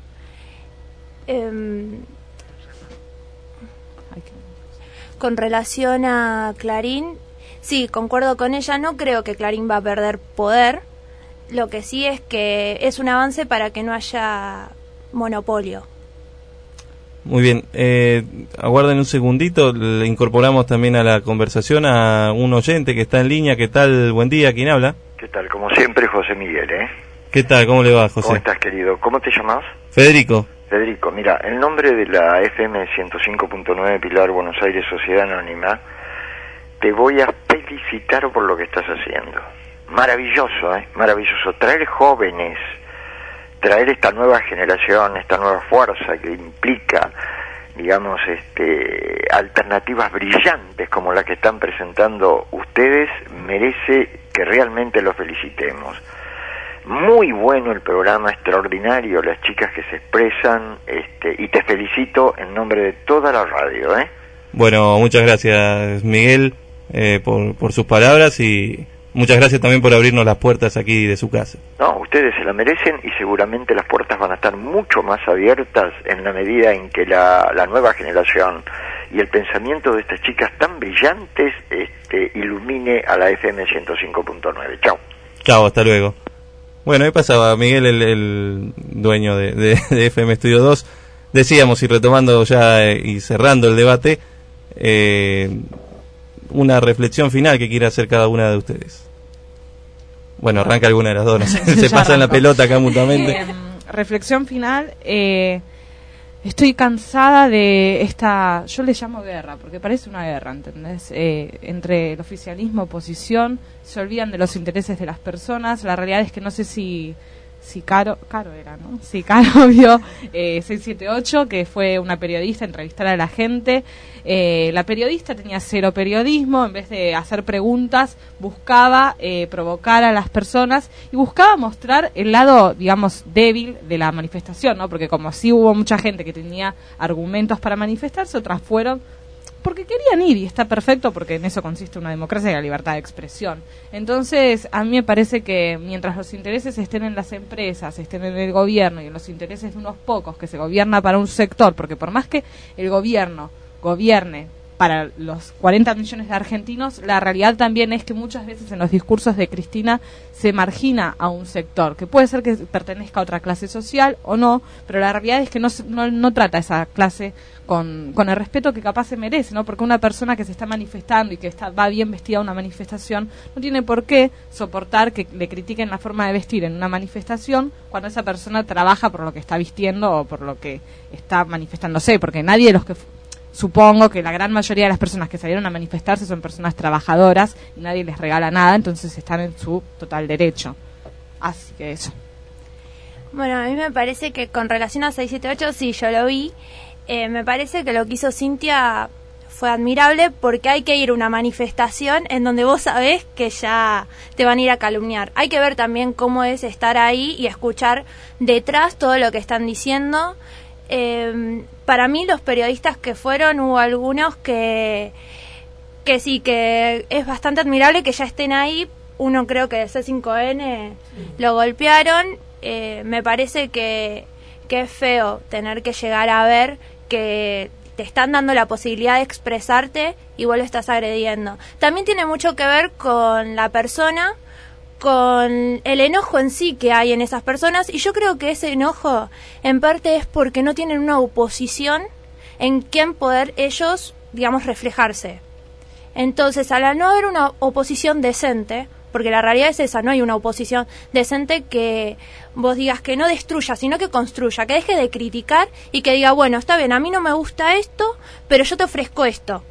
I: Con relación a Clarín, sí, concuerdo con ella, no creo que Clarín va a perder poder. Lo que sí es que es un avance para que no haya monopolio.
C: Muy bien, aguarden un segundito, le incorporamos también a la conversación a un oyente que está en línea. ¿Qué tal? Buen día, ¿quién habla?
J: ¿Qué tal? Como siempre, José Miguel, ¿eh?
C: ¿Qué tal? ¿Cómo le va, José?
J: ¿Cómo estás, querido? ¿Cómo te llamas?
C: Federico.
J: Federico, mira, en nombre de la FM 105.9 Pilar, Buenos Aires, Sociedad Anónima, te voy a felicitar por lo que estás haciendo. Maravilloso, maravilloso. Traer jóvenes, traer esta nueva generación, esta nueva fuerza que implica, digamos, alternativas brillantes como la que están presentando ustedes, merece que realmente los felicitemos. Muy bueno el programa, extraordinario, las chicas que se expresan, y te felicito en nombre de toda la radio,
C: Bueno, muchas gracias, Miguel, por sus palabras, y muchas gracias también por abrirnos las puertas aquí de su casa.
J: No, ustedes se la merecen y seguramente las puertas van a estar mucho más abiertas en la medida en que la nueva generación y el pensamiento de estas chicas tan brillantes ilumine a la FM 105.9. Chao.
C: Chao, hasta luego. Bueno, ahí pasaba Miguel, el dueño de FM Estudio 2. Decíamos, y retomando ya y cerrando el debate, una reflexión final que quiera hacer cada una de ustedes. Bueno, arranca alguna de las dos, no sé, se pasan la pelota acá mutuamente.
H: Reflexión final, estoy cansada de esta, yo le llamo guerra, porque parece una guerra, ¿entendés? Entre el oficialismo, oposición, se olvidan de los intereses de las personas. La realidad es que no sé si Caro era, ¿no? Si Caro vio 678, que fue una periodista entrevistar a la gente. La periodista tenía cero periodismo, en vez de hacer preguntas, buscaba provocar a las personas y buscaba mostrar el lado, digamos, débil de la manifestación, ¿no? Porque como sí hubo mucha gente que tenía argumentos para manifestarse, otras fueron porque querían ir, y está perfecto, porque en eso consiste una democracia y la libertad de expresión. Entonces, a mí me parece que mientras los intereses estén en las empresas, estén en el gobierno y en los intereses de unos pocos que se gobierna para un sector, porque por más que el gobierno gobierne para los 40 millones de argentinos, la realidad también es que muchas veces en los discursos de Cristina se margina a un sector, que puede ser que pertenezca a otra clase social o no, pero la realidad es que no trata a esa clase con el respeto que capaz se merece, ¿no? Porque una persona que se está manifestando y que va bien vestida a una manifestación no tiene por qué soportar que le critiquen la forma de vestir en una manifestación cuando esa persona trabaja por lo que está vistiendo o por lo que está manifestándose, porque nadie de los que supongo que la gran mayoría de las personas que salieron a manifestarse son personas trabajadoras y nadie les regala nada, entonces están en su total derecho. Así que eso.
I: Bueno, a mí me parece que con relación a 678, sí, yo lo vi. Me parece que lo que hizo Cintia fue admirable, porque hay que ir a una manifestación en donde vos sabés que ya te van a ir a calumniar. Hay que ver también cómo es estar ahí y escuchar detrás todo lo que están diciendo. Para mí, los periodistas que fueron, hubo algunos que sí, que es bastante admirable que ya estén ahí. Uno, creo que el C5N lo golpearon. Me parece que es feo tener que llegar a ver que te están dando la posibilidad de expresarte y vos lo estás agrediendo. También tiene mucho que ver con la persona, con el enojo en sí que hay en esas personas, y yo creo que ese enojo en parte es porque no tienen una oposición en quien poder ellos, digamos, reflejarse. Entonces, al no haber una oposición decente, porque la realidad es esa, no hay una oposición decente que vos digas que no destruya, sino que construya, que deje de criticar y que diga, bueno, está bien, a mí no me gusta esto, pero yo te ofrezco esto.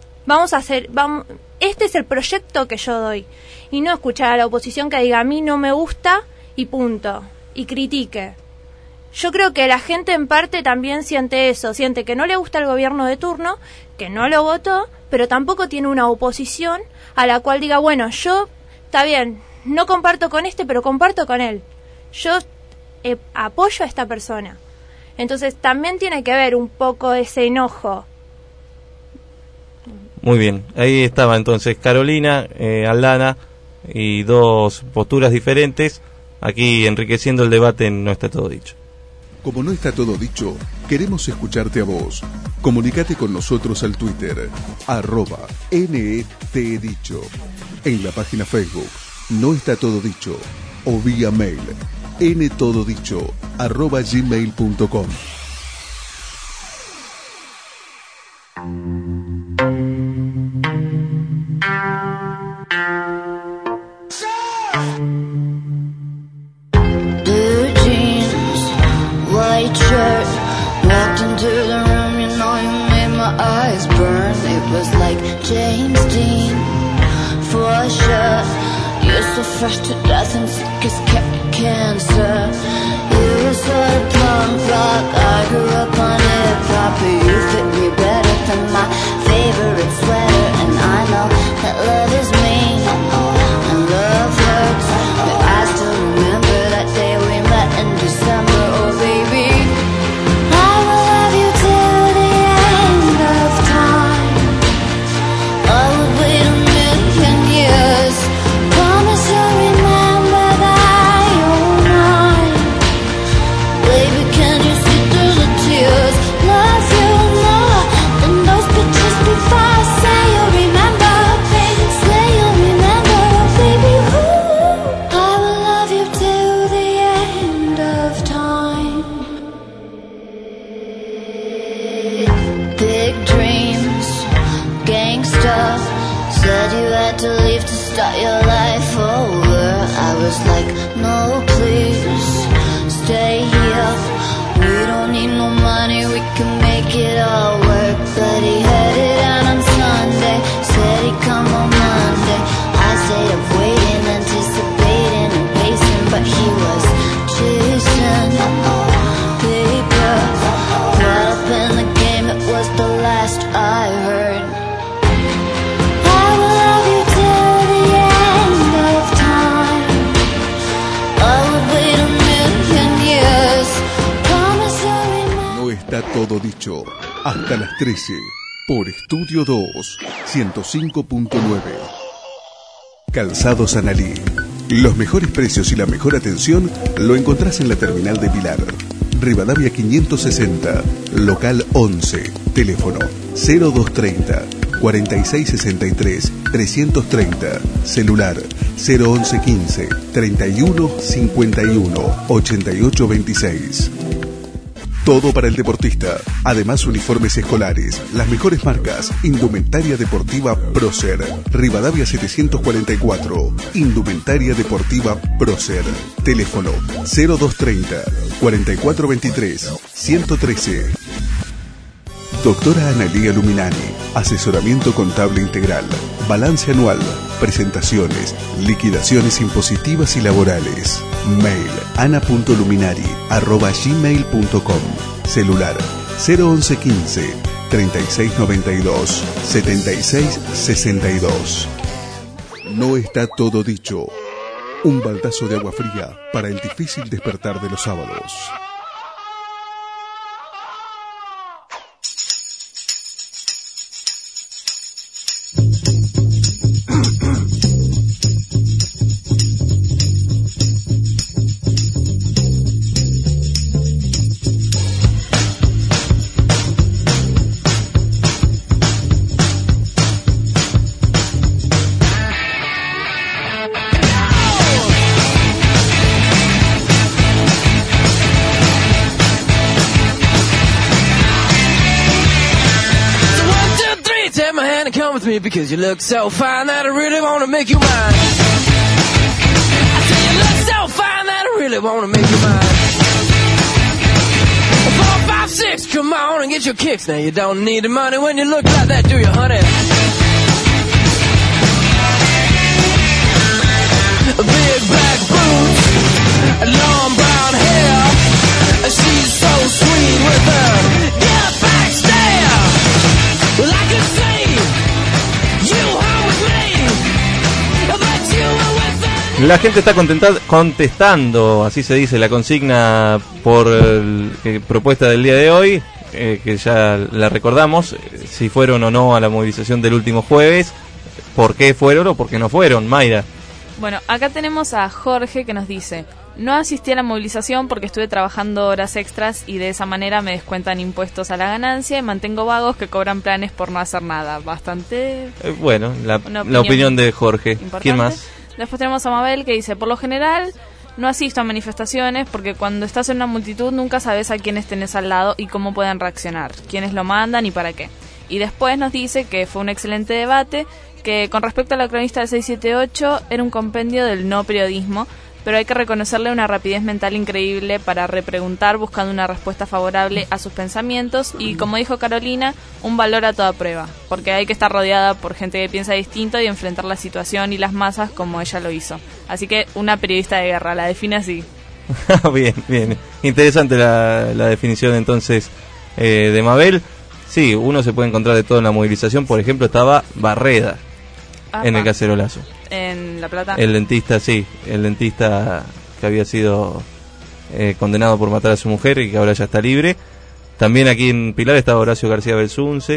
I: Este es el proyecto que yo doy. Y no escuchar a la oposición que diga, a mí no me gusta y punto, y critique. Yo creo que la gente en parte también siente eso, siente que no le gusta el gobierno de turno, que no lo votó, pero tampoco tiene una oposición a la cual diga, bueno, yo, está bien, no comparto con este, pero comparto con él. Yo apoyo a esta persona. Entonces también tiene que ver un poco ese enojo.
C: Muy bien, ahí estaba entonces Carolina, Aldana, y dos posturas diferentes, aquí enriqueciendo el debate en No Está Todo Dicho.
A: Como no está todo dicho, queremos escucharte a vos. Comunicate con nosotros al Twitter, @NETdicho, en la página Facebook, No Está Todo Dicho, o vía mail, ntododicho@gmail.com.
K: White shirt, walked into the room, you know you made my eyes burn. It was like James Dean, for sure. You're so fresh to death and sick as cancer. You're sort of punk rock, I grew up on hip-hop, but you fit me better than my favorite sweater. And I know that love is mean, and love hurts, but I still remember that day we met in December. Oh baby, I will love you till the end of time. I would wait a million years. Promise you'll remember that you're mine. Baby, can you see through the tears? Love you more than those pictures before. Say you'll remember, baby, say you'll remember, baby. Ooh, I will love you till the end of time. Big dreams, gangsta. Said you had to leave to start your life over. I was like, no please, stay here. We don't need no money, we can make it all work. But he headed out on Sunday, said he'd come on Monday. I stayed up waiting, anticipating and pacing, but he was chasing paper. Caught up in the game, it was the last I heard. I will love you till the end of time. I would wait a million years. Promise you'll remember.
A: No está todo dicho. Hasta las 13, por Estudio 2, 105.9. Calzados Analí. Los mejores precios y la mejor atención lo encontrás en la terminal de Pilar. Rivadavia 560, local 11, teléfono 0230 4663 330, celular 01115 31 51 88 26. Todo para el deportista. Además, uniformes escolares, las mejores marcas, indumentaria deportiva Prócer. Rivadavia 744, indumentaria deportiva Prócer. Teléfono 0230 4423 113. Doctora Analía Luminani, asesoramiento contable integral, balance anual, presentaciones, liquidaciones impositivas y laborales. Mail ana.luminari@gmail.com. Celular 01115 3692 7662. No está todo dicho. Un baldazo de agua fría para el difícil despertar de los sábados.
F: Because you look so fine that I really wanna make you mine. I say you look so fine that I really wanna make you mine. 4, 5, 6, come on and get your kicks. Now you don't need the money when you look like that, do you, honey? Big black boots, long brown hair. She's so sweet with her get back stare. Well, I could say
C: la gente está contestando, así se dice, la consigna por propuesta del día de hoy, que ya la recordamos, si fueron o no a la movilización del último jueves, por qué fueron o por qué no fueron, Mayra.
D: Bueno, acá tenemos a Jorge que nos dice: no asistí a la movilización porque estuve trabajando horas extras y de esa manera me descuentan impuestos a la ganancia y mantengo vagos que cobran planes por no hacer nada. Bastante...
C: bueno, la opinión de Jorge.
D: Importante.
C: ¿Quién más?
D: Después tenemos a Mabel que dice: por lo general no asisto a manifestaciones porque cuando estás en una multitud nunca sabes a quiénes tenés al lado y cómo pueden reaccionar, quiénes lo mandan y para qué. Y después nos dice que fue un excelente debate, que con respecto a la cronista del 678 era un compendio del no periodismo, pero hay que reconocerle una rapidez mental increíble para repreguntar buscando una respuesta favorable a sus pensamientos y, como dijo Carolina, un valor a toda prueba, porque hay que estar rodeada por gente que piensa distinto y enfrentar la situación y las masas como ella lo hizo. Así que una periodista de guerra, la define así.
C: Bien. Interesante la definición entonces de Mabel. Sí, uno se puede encontrar de todo en la movilización. Por ejemplo, estaba Barreda en el cacerolazo.
D: En La Plata.
C: El dentista, sí, el dentista que había sido condenado por matar a su mujer y que ahora ya está libre. También aquí en Pilar estaba Horacio García Belsunce.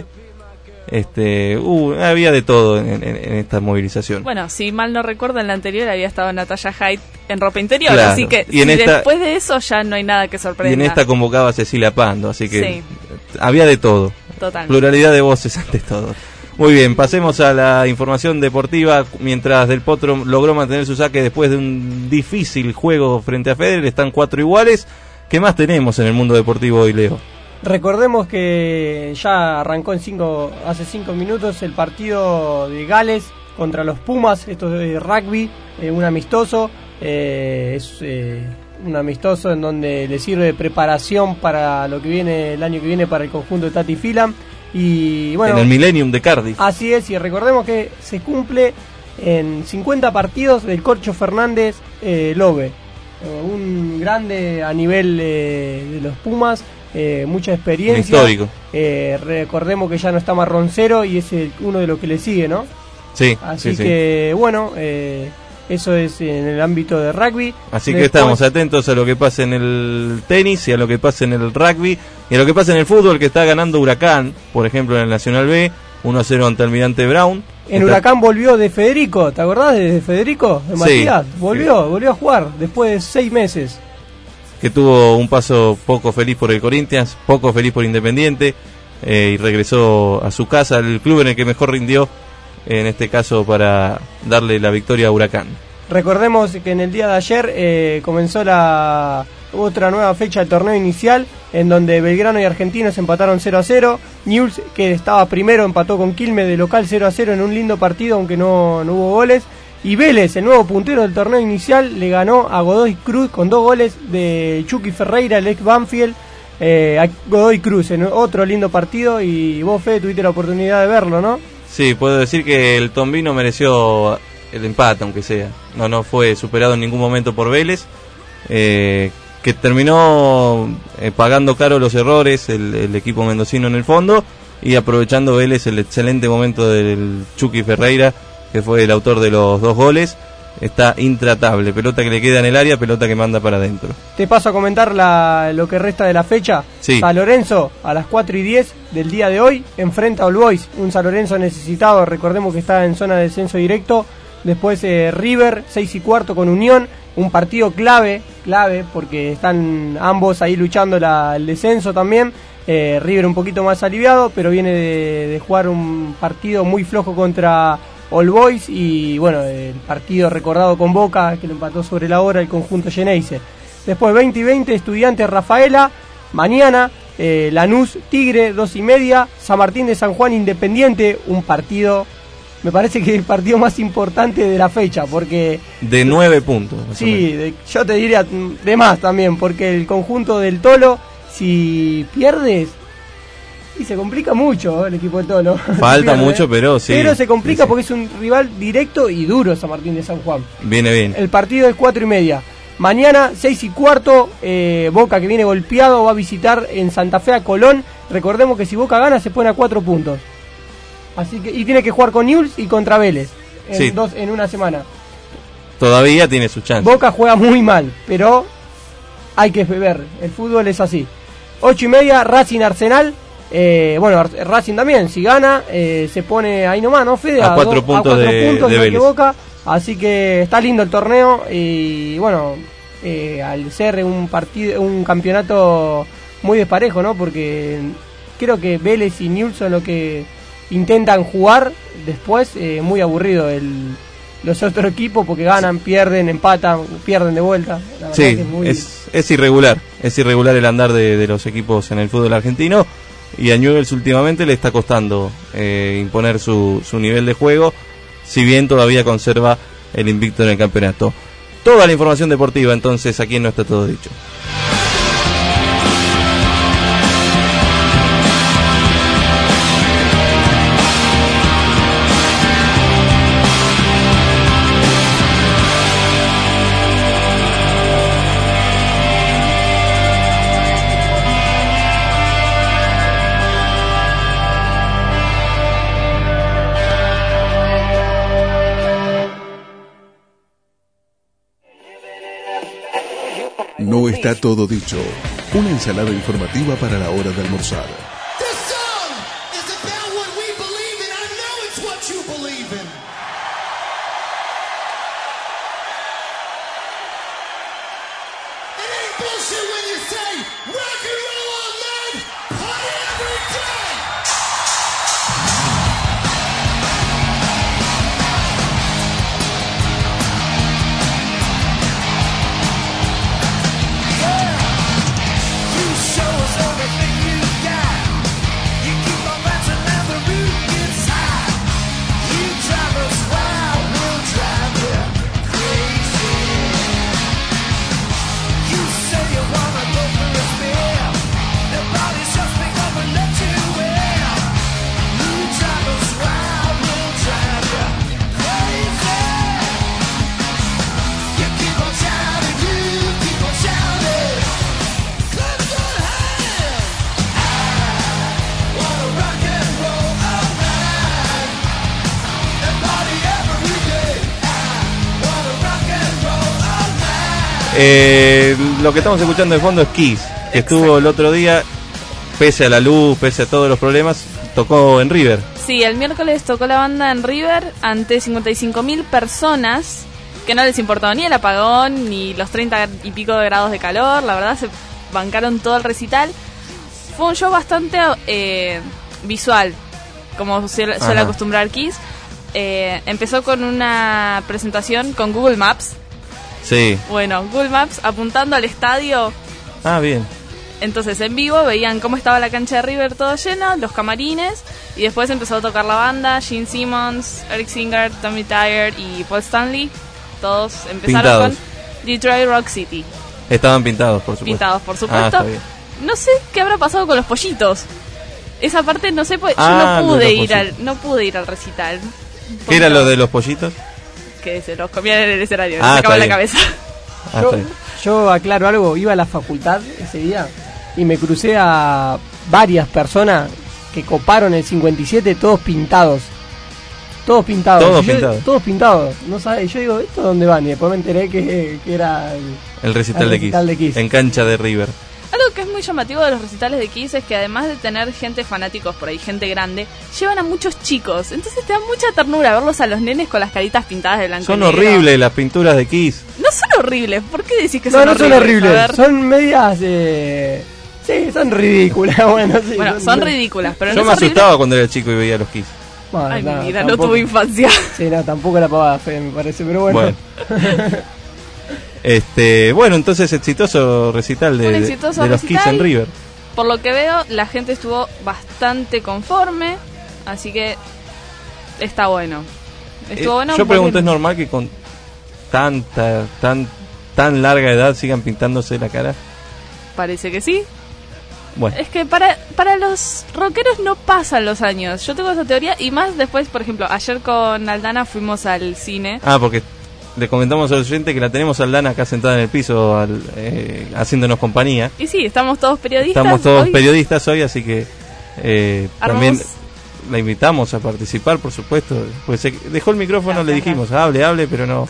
C: Había de todo en esta movilización.
D: Bueno, si mal no recuerdo, en la anterior había estado Natalia Haidt en ropa interior,
C: claro.
D: Así que
C: y
D: después de eso ya no hay nada que sorprenda.
C: Y en esta convocaba a Cecilia Pando, así que
D: sí.
C: Había de todo.
D: Totalmente.
C: Pluralidad de voces ante todo. Muy bien, pasemos a la información deportiva. Mientras Del Potro logró mantener su saque después de un difícil juego frente a Federer, están 4 iguales. ¿Qué más tenemos en el mundo deportivo hoy, Leo?
E: Recordemos que ya arrancó hace 5 minutos el partido de Gales contra los Pumas, esto es de rugby, un amistoso, es un amistoso en donde le sirve de preparación para lo que viene el año que viene para el conjunto de Tati Filam. Y bueno,
C: en el Millennium de Cardiff.
E: Así es, y recordemos que se cumple en 50 partidos del Corcho Fernández Lobe, un grande a nivel de los Pumas, mucha experiencia.
C: Un histórico.
E: Recordemos que ya no está Marroncero y es uno de los que le sigue, ¿no?
C: Sí.
E: Así
C: sí,
E: que bueno, eso es en el ámbito de rugby.
C: Así que estamos atentos a lo que pasa en el tenis y a lo que pasa en el rugby y a lo que pasa en el fútbol, que está ganando Huracán, por ejemplo en el Nacional B, 1-0 ante Almirante Brown.
E: Huracán volvió de Federico, ¿te acordás de Federico? De Matías, volvió a jugar después de 6 meses.
C: Que tuvo un paso poco feliz por el Corinthians, poco feliz por Independiente, y regresó a su casa, el club en el que mejor rindió, en este caso para darle la victoria a Huracán.
E: Recordemos que en el día de ayer comenzó otra nueva fecha del torneo inicial, en donde Belgrano y Argentinos empataron 0-0. Newell's, que estaba primero, empató con Quilmes de local 0-0 en un lindo partido, aunque no hubo goles. Y Vélez, el nuevo puntero del torneo inicial, le ganó a Godoy Cruz con 2 goles de Chucky Ferreira, el ex Banfield. a Godoy Cruz en otro lindo partido. Y vos, Fede, tuviste la oportunidad de verlo, ¿no?
C: Sí, puedo decir que el Tombino mereció el empate, aunque sea. No fue superado en ningún momento por Vélez, que terminó pagando caro los errores el equipo mendocino en el fondo, y aprovechando Vélez el excelente momento del Chucky Ferreira, que fue el autor de los 2 goles. Está intratable, pelota que le queda en el área, pelota que manda para adentro.
E: Te paso a comentar lo que resta de la fecha.
C: Sí.
E: San Lorenzo a las 4:10 del día de hoy enfrenta a All Boys, un San Lorenzo necesitado, recordemos que está en zona de descenso directo. Después River 6:15 con Unión, un partido clave porque están ambos ahí luchando el descenso también. River un poquito más aliviado, pero viene de jugar un partido muy flojo contra All Boys, y bueno, el partido recordado con Boca, que lo empató sobre la hora el conjunto Geneise. Después 20:20 Estudiantes Rafaela, mañana Lanús Tigre 2:30, San Martín de San Juan Independiente, un partido, me parece que es el partido más importante de la fecha, porque
C: de 9 puntos.
E: Sí, yo te diría de más también, porque el conjunto del Tolo, si pierdes, y se complica mucho el equipo del Tolo.
C: Falta mucho, pero sí.
E: Pero se complica porque es un rival directo y duro San Martín de San Juan.
C: Viene bien.
E: El partido es 4:30. Mañana, 6:15, Boca, que viene golpeado, va a visitar en Santa Fe a Colón. Recordemos que si Boca gana se pone a 4 puntos. Así que, y tiene que jugar con Newell's y contra Vélez en una semana.
C: Todavía tiene su chance.
E: Boca juega muy mal, pero hay que ver, el fútbol es así. 8:30, Racing Arsenal. Racing también, si gana, se pone ahí nomás, ¿no, Fede?
C: A 4 puntos de Vélez.
E: Boca, así que está lindo el torneo, y bueno, al ser un campeonato muy desparejo, ¿no? Porque creo que Vélez y Newell's son lo que intentan jugar, después muy aburrido los otros equipos, porque ganan, pierden, empatan, pierden de vuelta. La verdad
C: sí,
E: que
C: es irregular el andar de los equipos en el fútbol argentino, y a Newell's últimamente le está costando imponer su nivel de juego, si bien todavía conserva el invicto en el campeonato. Toda la información deportiva entonces aquí en No Está Todo Dicho.
A: No está todo dicho. Una ensalada informativa para la hora de almorzar.
C: Lo que estamos escuchando de fondo es Kiss, que estuvo el otro día, pese a la luz, pese a todos los problemas, tocó en River.
D: Sí, el miércoles tocó la banda en River ante 55.000 personas, que no les importó ni el apagón ni los 30 y pico de grados de calor. La verdad, se bancaron todo el recital. Fue un show bastante visual, como suele acostumbrar Kiss. Empezó con una presentación con Google Maps.
C: Sí.
D: Bueno, Google Maps apuntando al estadio.
C: Ah, bien.
D: Entonces en vivo veían cómo estaba la cancha de River todo lleno, los camarines, y después empezó a tocar la banda, Gene Simmons, Eric Singer, Tommy Tiger y Paul Stanley. Todos empezaron pintados con Detroit Rock City.
C: Estaban pintados, por supuesto.
D: Pintados, por supuesto. no sé qué habrá pasado con los pollitos. Esa parte no sé, pues yo
C: Ah,
D: no
C: lo de
D: pude
C: los
D: ir al recital.
C: ¿Qué era lo de los pollitos?
D: Que se los comían en el escenario,
C: Ah,
D: se sacaban la
C: está
D: cabeza.
E: Yo aclaro algo, iba a la facultad ese día y me crucé a varias personas que coparon el 57, todos pintados. Todos pintados. Todos pintados. No sabe, yo digo, ¿esto dónde van? Y después me enteré que era
C: el recital de Kiss. En cancha de River.
D: Algo que es muy llamativo de los recitales de Kiss es que además de tener gente fanáticos por ahí, gente grande, llevan a muchos chicos. Entonces te da mucha ternura verlos a los nenes con las caritas pintadas de blanco y
C: Son
D: negro.
C: horribles las pinturas de Kiss.
D: No son horribles. ¿Por qué decís que son horribles?
E: No son horribles. Son medias... Sí, son ridículas. Bueno,
D: son ridículas. Pero
C: yo
D: no
C: me asustaba cuando era chico y veía los Kiss.
E: Bueno,
D: ay, mi vida, no tuve infancia.
E: Sí, no, tampoco la pavada fe, me parece, pero bueno.
C: Bueno, entonces exitoso recital de los Kiss en River.
D: Por lo que veo, la gente estuvo bastante conforme, así que está bueno. Estuvo bueno.
C: Yo pregunto, ¿es normal que con tan larga edad sigan pintándose la cara?
D: Parece que sí.
C: Bueno.
D: Es que para los rockeros no pasan los años. Yo tengo esa teoría y más después, por ejemplo, ayer con Aldana fuimos al cine.
C: Ah, porque le comentamos al oyente que la tenemos a Aldana acá sentada en el piso haciéndonos compañía.
D: Y sí, estamos todos periodistas.
C: Estamos todos periodistas hoy, así que también la invitamos a participar, por supuesto. Pues se dejó el micrófono, le dijimos, hable, pero no.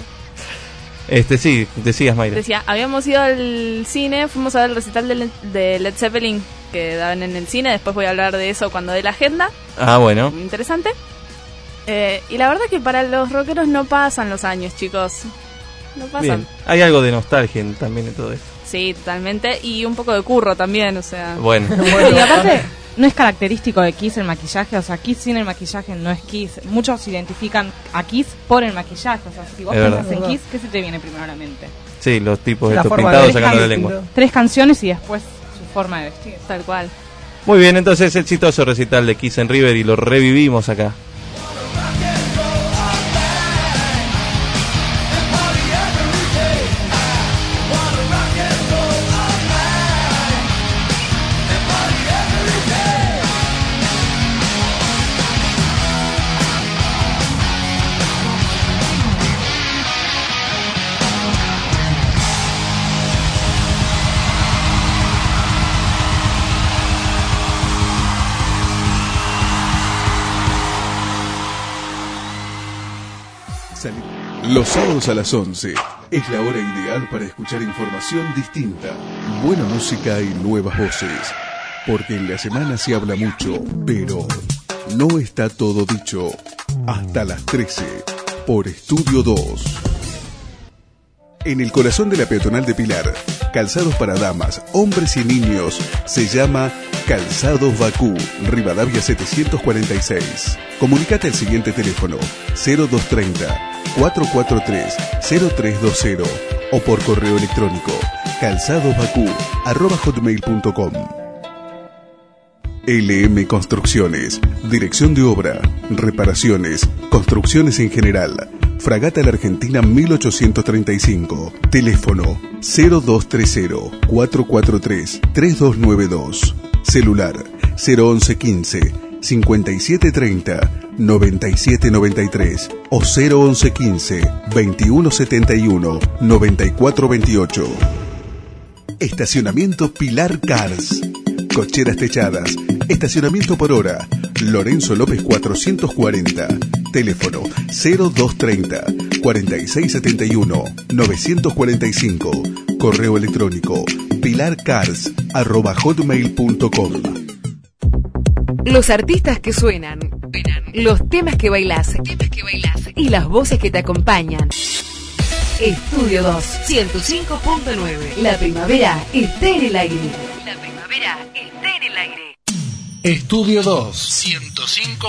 C: Sí, decías, Mayra.
D: Decía, habíamos ido al cine, fuimos a ver el recital de Led Zeppelin que daban en el cine. Después voy a hablar de eso cuando dé la agenda.
C: Ah, bueno.
D: Muy interesante. Y la verdad que para los rockeros no pasan los años, chicos. No pasan.
C: Bien. Hay algo de nostalgia también en todo esto.
D: Sí, totalmente. Y un poco de curro también, o sea.
C: Bueno.
H: Y aparte, no es característico de Kiss el maquillaje. O sea, Kiss sin el maquillaje no es Kiss. Muchos identifican a Kiss por el maquillaje. O sea, si vos pensás en Kiss, ¿qué se te viene primero a la mente?
C: Sí, los tipos estos pintados sacando la lengua.
H: 3 canciones y después su forma de vestir.
D: Tal cual.
C: Muy bien, entonces exitoso recital de Kiss en River y lo revivimos acá.
A: Los sábados a las 11 es la hora ideal para escuchar información distinta, buena música y nuevas voces. Porque en la semana se habla mucho, pero no está todo dicho. Hasta las 13, por Estudio 2. En el corazón de la peatonal de Pilar, calzados para damas, hombres y niños, se llama Calzados Bakú, Rivadavia 746. Comunicate al siguiente teléfono 0230-443-0320 o por correo electrónico calzadosbakú@hotmail.com. LM Construcciones, dirección de obra, reparaciones, construcciones en general. Fragata La Argentina 1835. Teléfono 0230-443-3292. Celular 01115-5730-9793 o 01115-2171-9428. Estacionamiento Pilar Cars. Cocheras techadas. Estacionamiento por hora. Lorenzo López 440. Teléfono 0230-4671-945. Correo electrónico pilarcars@hotmail.com.
L: Los artistas que suenan, los temas que bailás y las voces que te acompañan. Estudio 2, 105.9. La primavera está en el aire. La primavera está en el aire.
M: Estudio 2,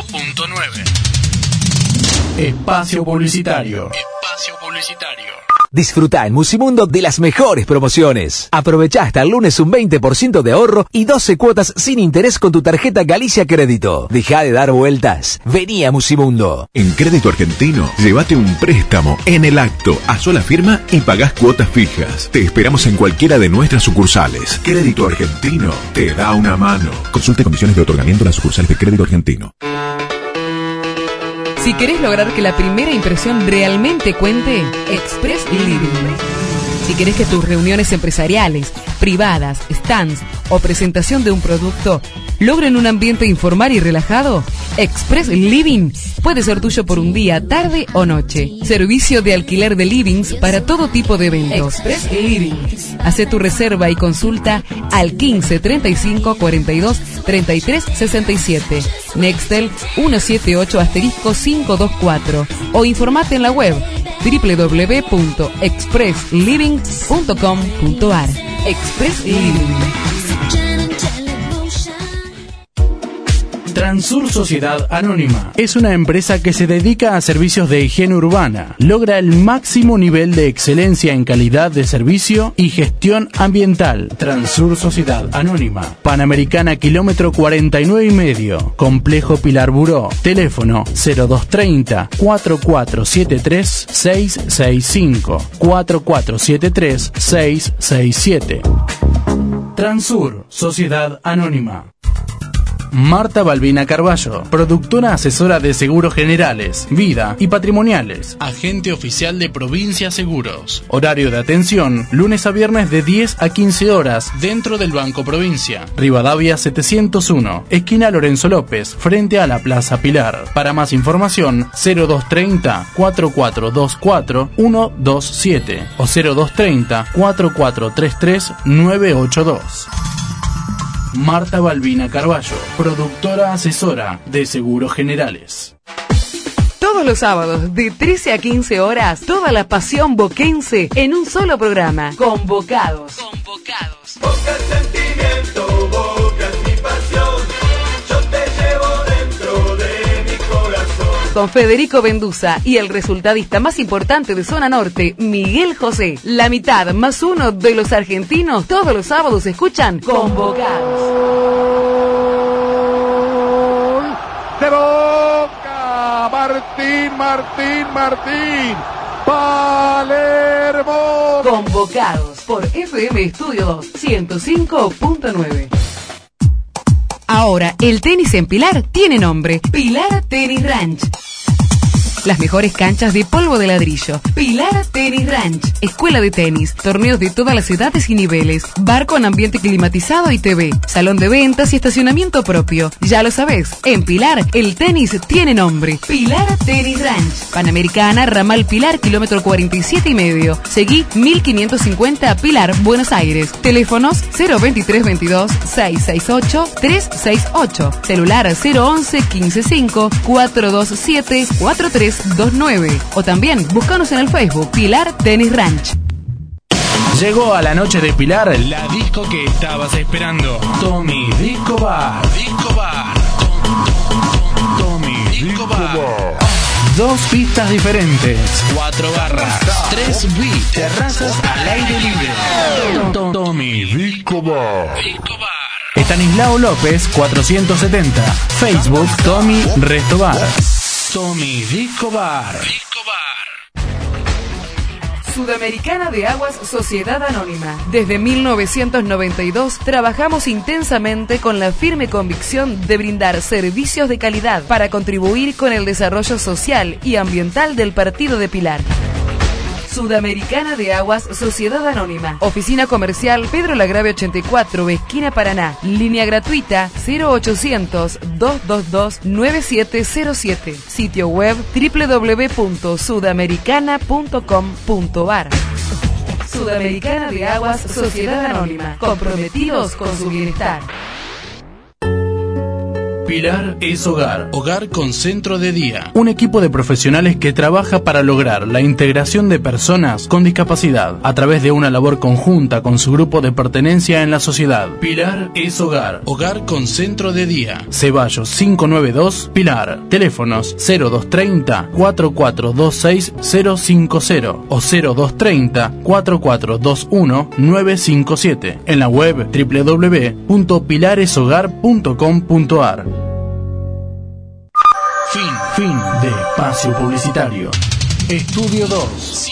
M: 105.9. Espacio publicitario. Espacio publicitario.
N: Disfruta en Musimundo de las mejores promociones. Aprovecha hasta el lunes un 20% de ahorro y 12 cuotas sin interés con tu tarjeta Galicia Crédito. Deja de dar vueltas. Vení a Musimundo.
A: En Crédito Argentino, llévate un préstamo en el acto, a sola firma y pagás cuotas fijas. Te esperamos en cualquiera de nuestras sucursales. Crédito Argentino te da una mano. Consulte condiciones de otorgamiento en las sucursales de Crédito Argentino.
L: Si querés lograr que la primera impresión realmente cuente, Express Living. Si querés que tus reuniones empresariales, privadas, stands o presentación de un producto logren un ambiente informal y relajado, Express Living puede ser tuyo por un día, tarde o noche. Servicio de alquiler de livings para todo tipo de eventos. Express Living. Hacé tu reserva y consulta al 15 35 42 33 67. Nextel 178*524 o informate en la web www.expressliving.com.ar. Express Living.
O: Transur Sociedad Anónima es una empresa que se dedica a servicios de higiene urbana. Logra el máximo nivel de excelencia en calidad de servicio y gestión ambiental. Transur Sociedad Anónima. Panamericana kilómetro 49,5. Complejo Pilar Buró. Teléfono 0230 4473 665 4473 667. Transur Sociedad Anónima. Marta Balbina Carballo, productora asesora de seguros generales, vida y patrimoniales. Agente oficial de Provincia Seguros. Horario de atención, lunes a viernes de 10 a 15 horas dentro del Banco Provincia. Rivadavia 701, esquina Lorenzo López, frente a la Plaza Pilar. Para más información, 0230 4424 127 o 0230 4433 982. Marta Balbina Carballo, productora asesora de seguros generales.
L: Todos los sábados de 13 a 15 horas, toda la pasión boquense en un solo programa. Convocados.
G: Boca el sentimiento, Boca es mi pasión. Yo te llevo dentro de mi corazón.
L: Con Federico Benduza y el resultadista más importante de Zona Norte, Miguel José. La mitad más uno de los argentinos todos los sábados escuchan Convocados.
P: De Boca, Martín, Palermo.
L: Convocados por FM Estudio 2, 105.9. Ahora, el tenis en Pilar tiene nombre: Pilar Tenis Ranch. Las mejores canchas de polvo de ladrillo. Pilar Tenis Ranch. Escuela de tenis, torneos de todas las edades y niveles, bar con ambiente climatizado y TV, salón de ventas y estacionamiento propio. Ya lo sabés, en Pilar el tenis tiene nombre: Pilar Tenis Ranch. Panamericana, Ramal Pilar, kilómetro 47,5. Seguí 1550 Pilar, Buenos Aires. Teléfonos 02322 668 368. Celular 011 155 427 4329 o también búscanos en el Facebook Pilar Tenis Ranch.
O: Llegó a la noche de Pilar la disco que estabas esperando. Tommy Disco Bar. Tommy Disco Bar. 2 pistas diferentes, 4 barras, 3 beats, terrazas al aire libre. Tommy Disco Bar. Estanislao López 470. Facebook Tommy Resto Bar. Tommy Disco Bar.
L: Sudamericana de Aguas Sociedad Anónima. Desde 1992 trabajamos intensamente con la firme convicción de brindar servicios de calidad para contribuir con el desarrollo social y ambiental del partido de Pilar. Sudamericana de Aguas Sociedad Anónima. Oficina comercial Pedro Lagrave 84, esquina Paraná. Línea gratuita 0800-222-9707. Sitio web www.sudamericana.com.ar. Sudamericana de Aguas Sociedad Anónima. Comprometidos con su bienestar.
O: Pilar es Hogar, hogar con centro de día. Un equipo de profesionales que trabaja para lograr la integración de personas con discapacidad a través de una labor conjunta con su grupo de pertenencia en la sociedad. Pilar es Hogar, hogar con centro de día. Ceballos 592 Pilar. Teléfonos 0230 4426 050 o 0230 4421 957. En la web www.pilareshogar.com.ar. Fin de espacio publicitario. Estudio 2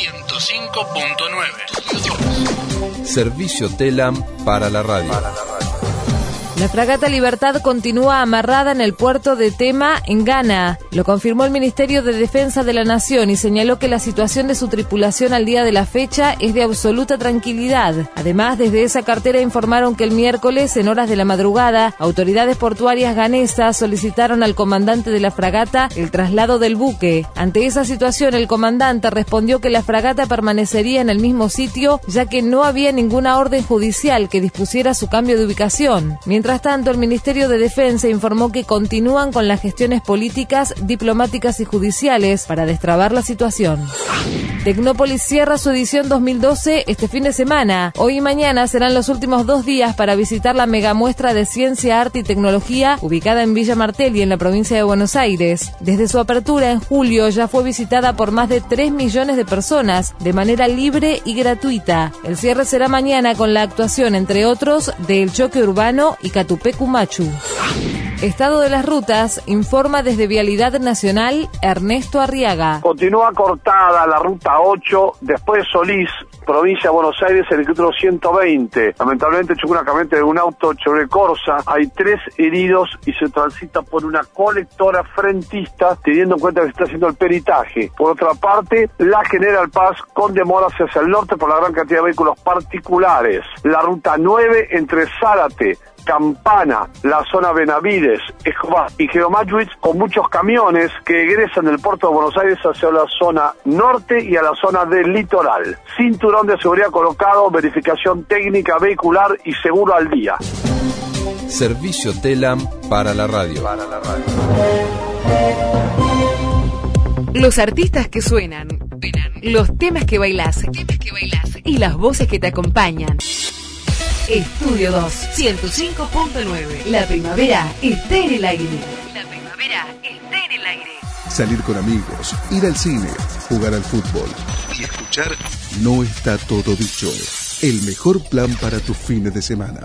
O: 105.9.
Q: Servicio TELAM para la radio.
R: La fragata Libertad continúa amarrada en el puerto de Tema, en Ghana. Lo confirmó el Ministerio de Defensa de la Nación y señaló que la situación de su tripulación al día de la fecha es de absoluta tranquilidad. Además, desde esa cartera informaron que el miércoles, en horas de la madrugada, autoridades portuarias ganesas solicitaron al comandante de la fragata el traslado del buque. Ante esa situación, el comandante respondió que la fragata permanecería en el mismo sitio, ya que no había ninguna orden judicial que dispusiera su cambio de ubicación. Mientras tanto, el Ministerio de Defensa informó que continúan con las gestiones políticas, diplomáticas y judiciales para destrabar la situación. Tecnópolis cierra su edición 2012 este fin de semana. Hoy y mañana serán los últimos 2 días para visitar la megamuestra de ciencia, arte y tecnología ubicada en Villa Martelli, en la provincia de Buenos Aires. Desde su apertura en julio ya fue visitada por más de 3 millones de personas de manera libre y gratuita. El cierre será mañana con la actuación, entre otros, de El Choque Urbano y Catupecu Machu. Estado de las rutas, informa desde Vialidad Nacional Ernesto Arriaga.
P: Continúa cortada la ruta 8, después Solís, provincia de Buenos Aires, el kilómetro 120. Lamentablemente chocó una camioneta de un auto Chevrolet Corsa. Hay 3 heridos y se transita por una colectora frentista, teniendo en cuenta que se está haciendo el peritaje. Por otra parte, la General Paz con demoras hacia el norte por la gran cantidad de vehículos particulares. La ruta 9 entre Zárate, Campana, la zona Benavides, Escobar y Jeromaywitz, con muchos camiones que egresan del puerto de Buenos Aires hacia la zona norte y a la zona del litoral. Cinturón de seguridad colocado, verificación técnica vehicular y seguro al día.
Q: Servicio TELAM para la radio.
L: Los artistas que suenan, los temas que bailás y las voces que te acompañan. Estudio 2, 105.9. La primavera está en el aire.
A: Salir con amigos, ir al cine, jugar al fútbol y escuchar No está todo dicho. El mejor plan para tus fines de semana.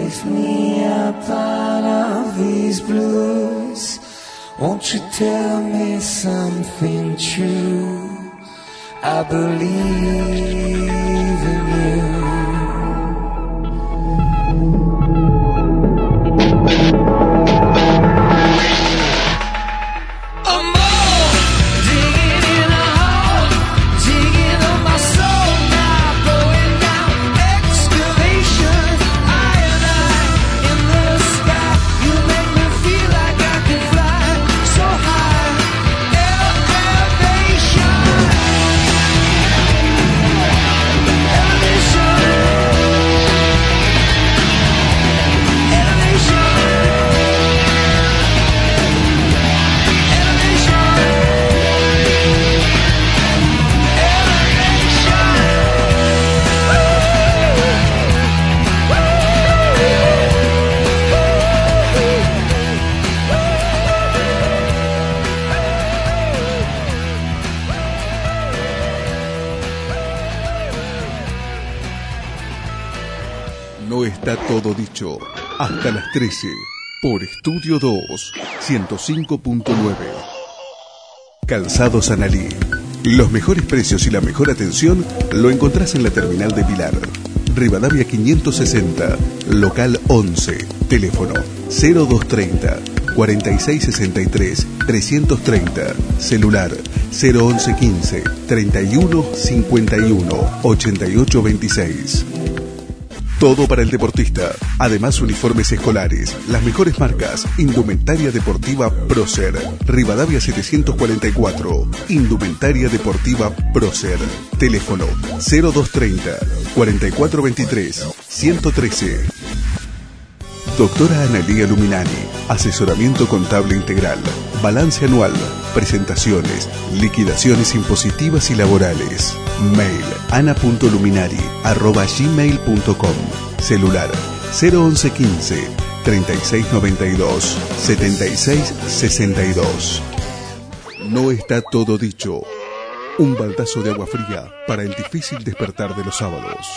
S: raise me up out of these blues. Won't you tell me something true? I believe in you.
A: Está todo dicho. Hasta las 13 por Estudio 2 105.9. Calzados Analí. Los mejores precios y la mejor atención lo encontrás en la terminal de Pilar. Rivadavia 560, local 11, teléfono 0230 4663 330, celular 01115 31 51 88 26. Todo para el deportista. Además, uniformes escolares, las mejores marcas, indumentaria deportiva Prócer. Rivadavia 744, indumentaria deportiva Prócer. Teléfono 0230 4423 113. Doctora Analía Luminani, asesoramiento contable integral, balance anual, presentaciones, liquidaciones impositivas y laborales. Mail ana.luminari@gmail.com. Celular 01115 3692 7662. No está todo dicho. Un baldazo de agua fría para el difícil despertar de los sábados.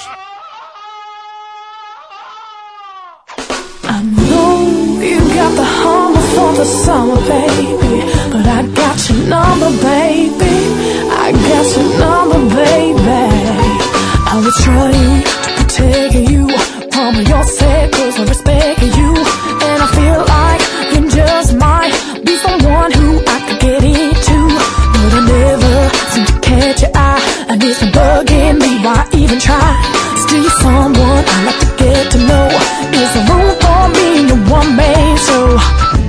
T: I know you got the humble for the summer, baby, but I got your number, baby. I got your number, baby. I was trying to protect you from yourself, 'cause I respect you, and I feel like you just might be someone who I could get into, but I never seem to catch your eye, and it's been bugging me. Why even try? Still you're someone I like to get to know. Is there room for me in your one man show?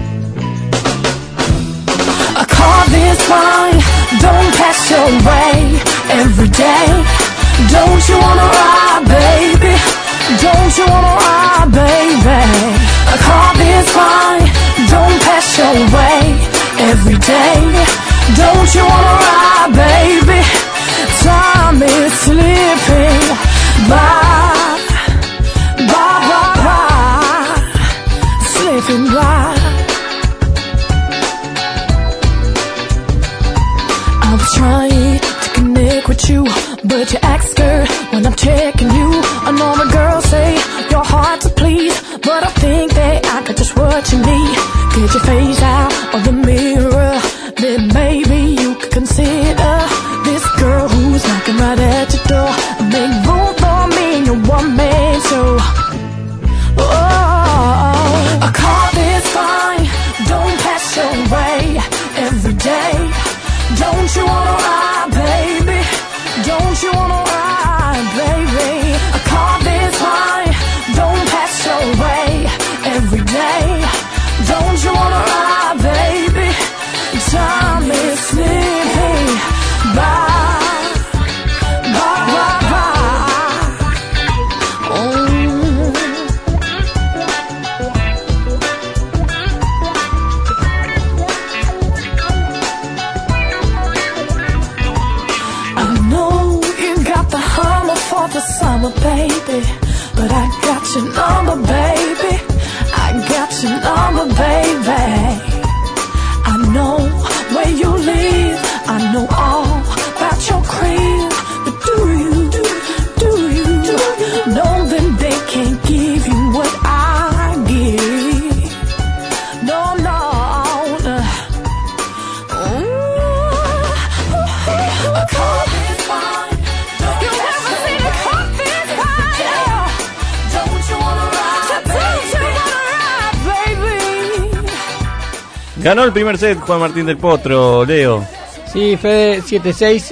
T: I call this fine, don't pass your way every day. Don't you wanna ride, baby? Don't you wanna ride, baby? I call this fine, don't pass your way every day. Don't you wanna ride, baby? Time is slipping by, slipping by. I'm trying to connect with you, but you act scared when I'm checking you. I know my girls say you're hard to please, but I think that I could just what you need. Get your face out of the mirror, then maybe you could consider this girl who's knocking right at your door. Make room for me in your one man show. Oh, I call this fine, don't pass your way every day. Don't you wanna ride, baby? Don't you wanna ride, baby? I call this fine, don't pass your way every day. Don't you wanna ride, baby? Time is slipping by. The summer, baby, but I got your number, baby. I got your number, baby. I know where you live, I know all about your crib, but do you know that they can't give you what I
C: Ganó el primer set Juan Martín del Potro, Leo.
E: Sí, Fede 7-6,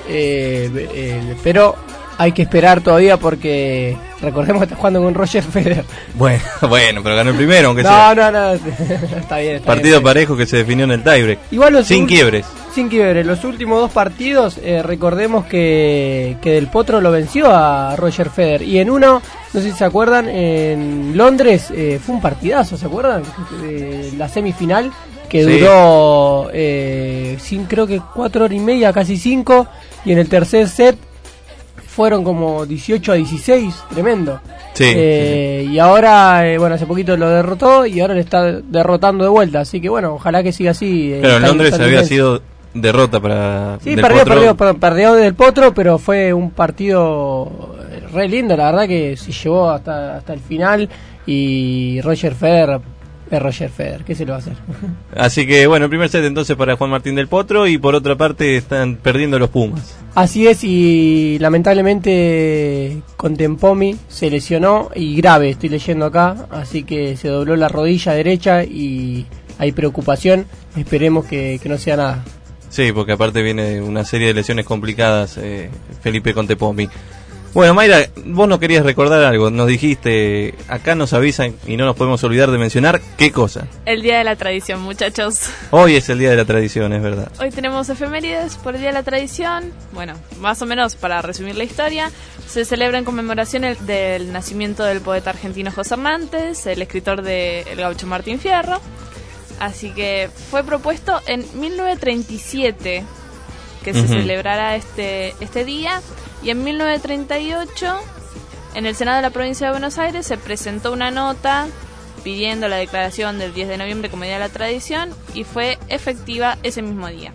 E: pero hay que esperar todavía porque recordemos que está jugando con Roger Federer.
C: Bueno, pero ganó el primero, aunque sea.
E: No, está bien.
C: Partido parejo que se definió en el tiebreak.
E: Igual
C: sin quiebres.
E: Sin quiebres. Los últimos dos partidos, recordemos que Del Potro lo venció a Roger Federer. Y en uno, no sé si se acuerdan, en Londres fue un partidazo, ¿se acuerdan? La semifinal que duró, creo que 4 horas y media, casi 5. Y en el tercer set fueron como 18-16, tremendo.
C: Sí.
E: Y ahora, hace poquito lo derrotó y ahora le está derrotando de vuelta. Así que bueno, ojalá que siga así.
C: Pero en Londres había sido derrota para.
E: Sí, perdió Del Potro, pero fue un partido re lindo, la verdad que se llevó hasta el final. Y Roger Federer es Roger Federer, ¿qué se lo va a hacer?
C: Así que bueno, el primer set entonces para Juan Martín del Potro, y por otra parte están perdiendo los Pumas.
E: Así es, y lamentablemente Contempomi se lesionó, y grave, estoy leyendo acá, así que se dobló la rodilla derecha y hay preocupación, esperemos que no sea nada.
C: Sí, porque aparte viene una serie de lesiones complicadas, Felipe Contempomi. Bueno, Mayra, vos nos querías recordar algo, nos dijiste, acá nos avisan y no nos podemos olvidar de mencionar, ¿qué cosa?
D: El Día de la Tradición, muchachos.
C: Hoy es el Día de la Tradición, es verdad.
D: Hoy tenemos efemérides por el Día de la Tradición. Bueno, más o menos para resumir la historia, se celebra en conmemoración del nacimiento del poeta argentino José Hernández, el escritor de El Gaucho Martín Fierro. Así que fue propuesto en 1937 que se celebrara este día. Y en 1938, en el Senado de la Provincia de Buenos Aires, se presentó una nota pidiendo la declaración del 10 de noviembre como Día de la Tradición, y fue efectiva ese mismo día.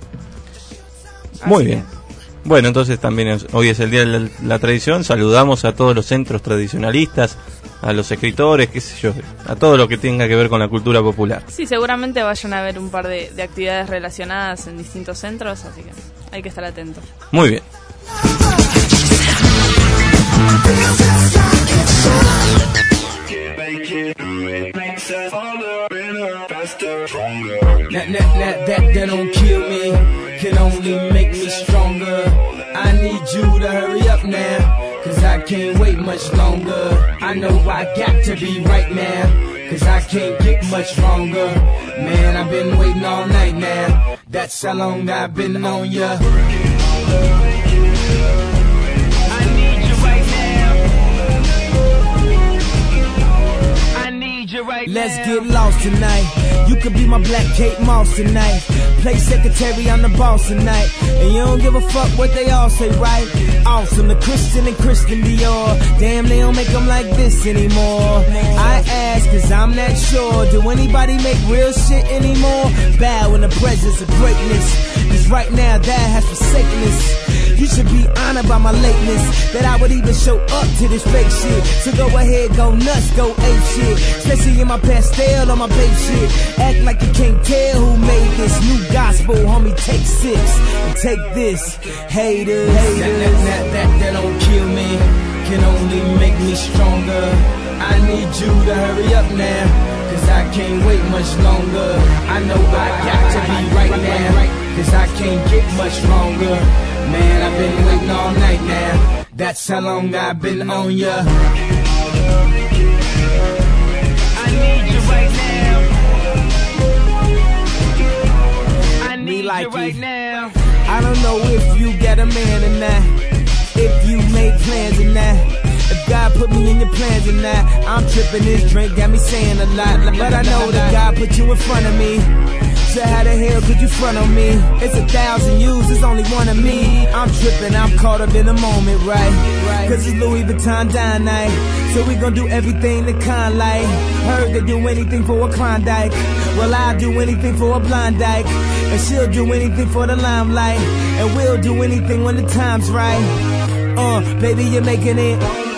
C: Muy bien. Bueno, entonces también hoy es el Día de la Tradición. Saludamos a todos los centros tradicionalistas, a los escritores, qué sé yo, a todo lo que tenga que ver con la cultura popular.
D: Sí, seguramente vayan a ver un par de actividades relacionadas en distintos centros, así que hay que estar atentos.
C: Muy bien.
S: That don't kill me, can only make me stronger. I need you to hurry up now, cause I can't wait much longer. I know I got to be right now, cause I can't get much longer. Man, I've been waiting all night now, that's how long I've been on ya. Let's get lost tonight. You could be my black Kate Moss tonight. Play secretary, I'm the boss tonight. And you don't give a fuck what they all say, right? Awesome, the Christian and Christian Dior. Damn, they don't make them like this anymore. I ask, cause I'm not sure. Do anybody make real shit anymore? Bow in the presence of greatness, cause right now that has forsaken us. You should be honored by my lateness, that I would even show up to this fake shit. So go ahead, go nuts, go ape shit. Especially in my pastel on my babe shit. Act like you can't tell who made this new gospel, homie. Take 6 and take this, haters. That don't kill me, can only make me stronger. I need you to hurry up now, cause I can't wait much longer. I know I got to be right now, cause I can't get much longer. Man, I've been waiting all night now, that's how long I've been on ya. I need you right now, I need you right now. I don't know if you got a man or not, if you made plans or not, if God put me in your plans or not. I'm tripping, this drink got me saying a lot, but I know that God put you in front of me. So how the hell could you front on me? It's 1,000 yous, it's only one of me. I'm tripping, I'm caught up in the moment, right? Cause it's Louis Vuitton dine night, so we gon' do everything the kind like. Heard they do anything for a Klondike, well I'll do anything for a blind dyke. And she'll do anything for the limelight, and we'll do anything when the time's right. Baby, you're making it.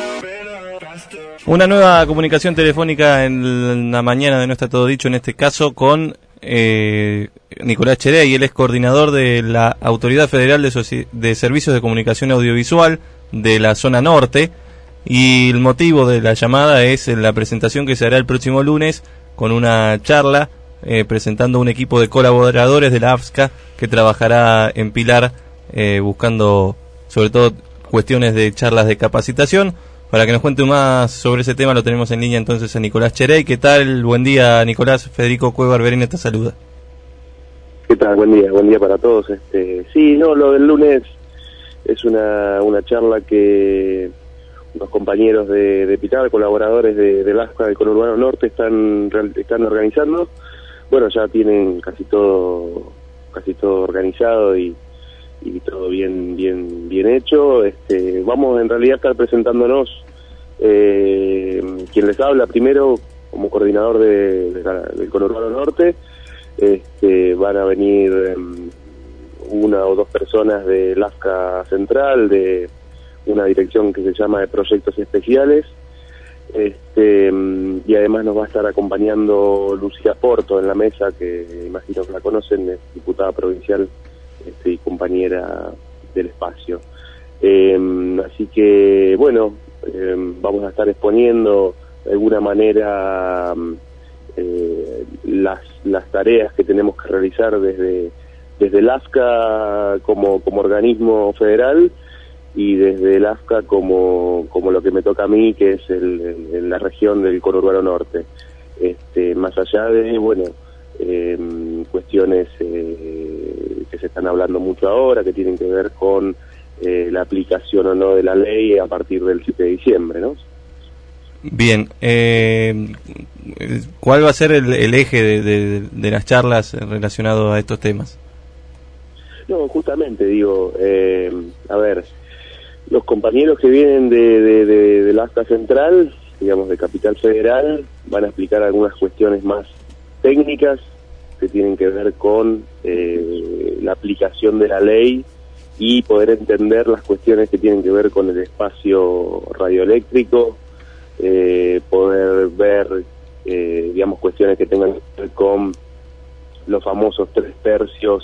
C: Una nueva comunicación telefónica en la mañana de No Está Todo Dicho, en este caso con Nicolás Cherey. Él es coordinador de la Autoridad Federal de Servicios de Comunicación Audiovisual de la zona norte, y el motivo de la llamada es la presentación que se hará el próximo lunes con una charla presentando un equipo de colaboradores de la AFSCA que trabajará en Pilar buscando sobre todo cuestiones de charlas de capacitación. Para que nos cuente más sobre ese tema lo tenemos en línea entonces a Nicolás Cherey. ¿Qué tal? Buen día, Nicolás. Federico Cueva Arberini te saluda.
U: ¿Qué tal? Buen día para todos. Sí, no, lo del lunes es una charla que unos compañeros de Pilar, colaboradores del AFSCA del Conurbano Norte están organizando. Bueno, ya tienen casi todo organizado y todo bien hecho. Vamos en realidad a estar presentándonos, quien les habla primero como coordinador del Conurbano Norte. Van a venir una o dos personas del AFSCA Central, de una dirección que se llama de Proyectos Especiales, y además nos va a estar acompañando Lucía Porto en la mesa, que imagino que la conocen, es diputada provincial y compañera del espacio. Así que, bueno, vamos a estar exponiendo de alguna manera las tareas que tenemos que realizar desde el AFSCA como organismo federal y desde el AFSCA como lo que me toca a mí, que es en la región del Conurbano Norte. Más allá de, bueno, cuestiones que se están hablando mucho ahora, que tienen que ver con la aplicación o no de la ley a partir del 7 de diciembre, ¿no?
C: Bien, ¿cuál va a ser el eje de las charlas relacionado a estos temas?
U: No, justamente digo, a ver, los compañeros que vienen del AFSCA Central, digamos de Capital Federal, van a explicar algunas cuestiones más técnicas que tienen que ver con la aplicación de la ley y poder entender las cuestiones que tienen que ver con el espacio radioeléctrico, poder ver, digamos, cuestiones que tengan que ver con los famosos 3/3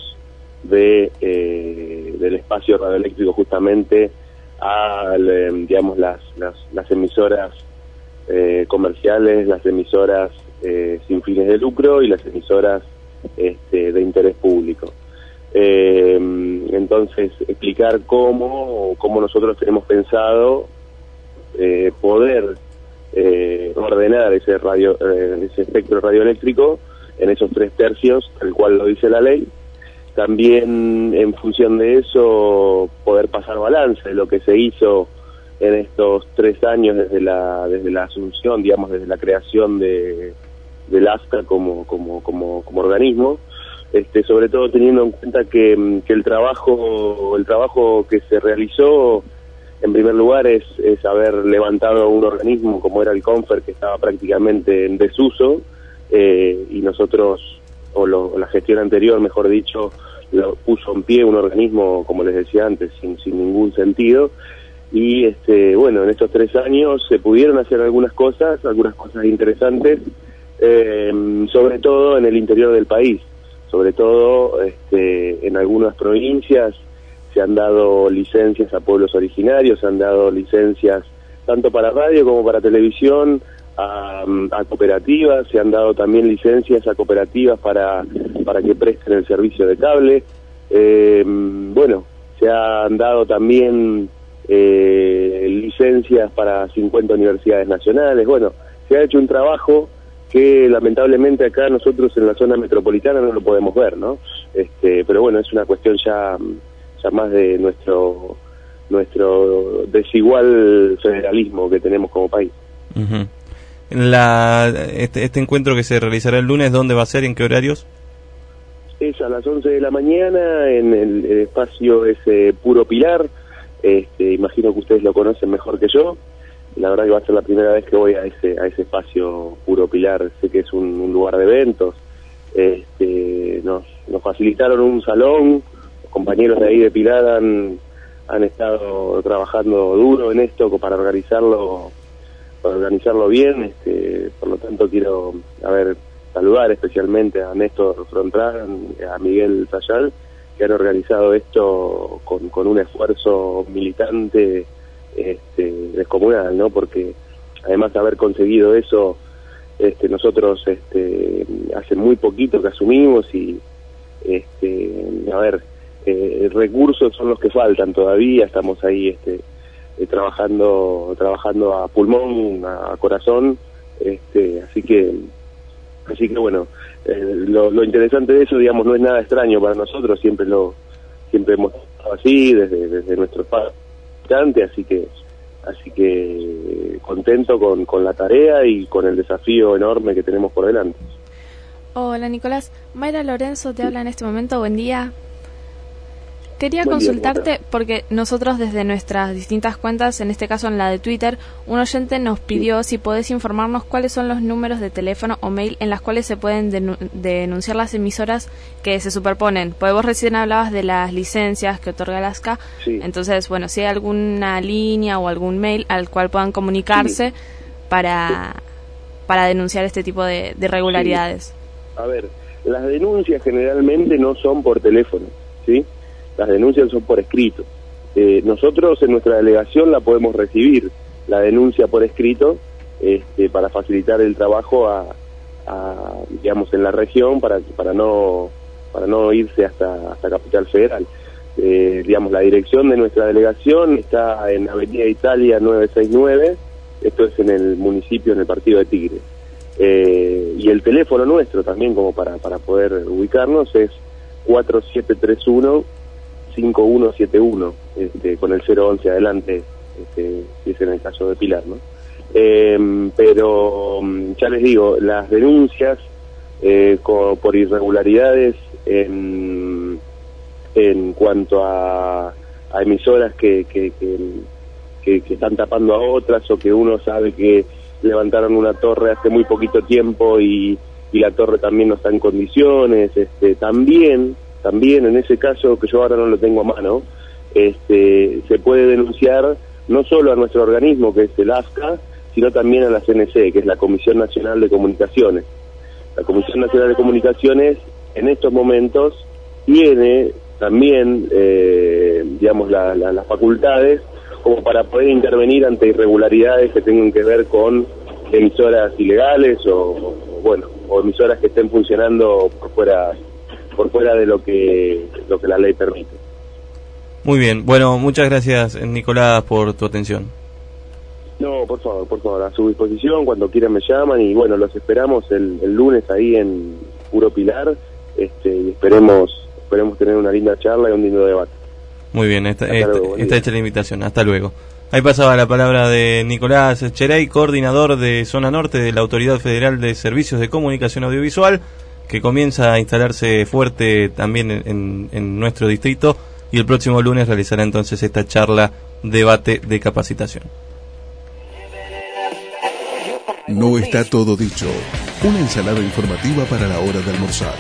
U: del espacio radioeléctrico, justamente a, digamos, las emisoras comerciales, las emisoras sin fines de lucro y las emisoras de interés público. Entonces, explicar cómo nosotros tenemos pensado poder ordenar ese espectro radioeléctrico en esos 3/3, tal cual lo dice la ley. También, en función de eso, poder pasar balance de lo que se hizo en estos 3 años desde la asunción, digamos, desde la creación del AFSCA como organismo, sobre todo teniendo en cuenta que el trabajo que se realizó, en primer lugar, es haber levantado un organismo como era el CONFER, que estaba prácticamente en desuso, y nosotros, la gestión anterior, mejor dicho, lo puso en pie un organismo, como les decía antes, sin ningún sentido. Y bueno, en estos 3 años se pudieron hacer algunas cosas interesantes, sobre todo en el interior del país, sobre todo en algunas provincias se han dado licencias a pueblos originarios, se han dado licencias tanto para radio como para televisión, a cooperativas, se han dado también licencias a cooperativas para que presten el servicio de cable. Bueno, se han dado también licencias para 50 universidades nacionales. Bueno, se ha hecho un trabajo que lamentablemente acá nosotros en la zona metropolitana no lo podemos ver, ¿no? Pero bueno, es una cuestión ya más de nuestro desigual federalismo que tenemos como país.
C: Uh-huh. Este encuentro que se realizará el lunes, ¿dónde va a ser? ¿En qué horarios?
U: Es a las 11 de la mañana en el espacio ese Puro Pilar. Imagino que ustedes lo conocen mejor que yo. La verdad que va a ser la primera vez que voy a ese espacio Puro Pilar. Sé que es un lugar de eventos. Nos facilitaron un salón. Los compañeros de ahí de Pilar han estado trabajando duro en esto para organizarlo bien. Por lo tanto quiero saludar especialmente a Néstor Frontran, a Miguel Sayal, que han organizado esto con un esfuerzo militante descomunal, ¿no? Porque además de haber conseguido eso Nosotros hace muy poquito que asumimos y recursos son los que faltan todavía. Estamos ahí trabajando a pulmón, a corazón, así que bueno, lo interesante de eso, digamos, no es nada extraño para nosotros, siempre hemos estado así desde nuestro padre, así que contento con la tarea y con el desafío enorme que tenemos por delante.
D: Hola Nicolás, Mayra Lorenzo te habla en este momento, buen día. Quería
U: Buen día,
D: consultarte porque nosotros desde nuestras distintas cuentas, en este caso en la de Twitter, un oyente nos pidió si podés informarnos cuáles son los números de teléfono o mail en las cuales se pueden denunciar las emisoras que se superponen. Porque vos recién hablabas de las licencias que otorga la ASCA, sí. Entonces, bueno, si hay alguna línea o algún mail al cual puedan comunicarse para denunciar este tipo de irregularidades.
U: Sí. A ver, las denuncias generalmente no son por teléfono, ¿sí? Las denuncias son por escrito. Nosotros en nuestra delegación la podemos recibir, la denuncia por escrito, para facilitar el trabajo digamos, en la región, para no irse hasta Capital Federal. Digamos, la dirección de nuestra delegación está en Avenida Italia 969, esto es en el municipio, en el partido de Tigre. Y el teléfono nuestro también, como para poder ubicarnos, es 4731-5171, con el 011 adelante, si es en el caso de Pilar, ¿no? Pero ya les digo, las denuncias por irregularidades en cuanto a emisoras que están tapando a otras, o que uno sabe que levantaron una torre hace muy poquito tiempo y la torre también no está en condiciones, también en ese caso, que yo ahora no lo tengo a mano, se puede denunciar no solo a nuestro organismo, que es el ASCA, sino también a la CNC, que es la Comisión Nacional de Comunicaciones. La Comisión Nacional de Comunicaciones en estos momentos tiene también, digamos, las facultades como para poder intervenir ante irregularidades que tengan que ver con emisoras ilegales o emisoras que estén funcionando por fuera de lo que la ley permite.
C: Muy bien, bueno, muchas gracias Nicolás por tu atención.
U: No, por favor, a su disposición, cuando quieran me llaman, y bueno, los esperamos el lunes ahí en Puro Pilar, y esperemos tener una linda charla y un lindo debate.
C: Muy bien, está hecha la invitación, hasta luego. Ahí pasaba la palabra de Nicolás Cherey, coordinador de Zona Norte de la Autoridad Federal de Servicios de Comunicación Audiovisual, que comienza a instalarse fuerte también en nuestro distrito, y el próximo lunes realizará entonces esta charla, debate de capacitación.
A: No está todo dicho. Una ensalada informativa para la hora de almorzar.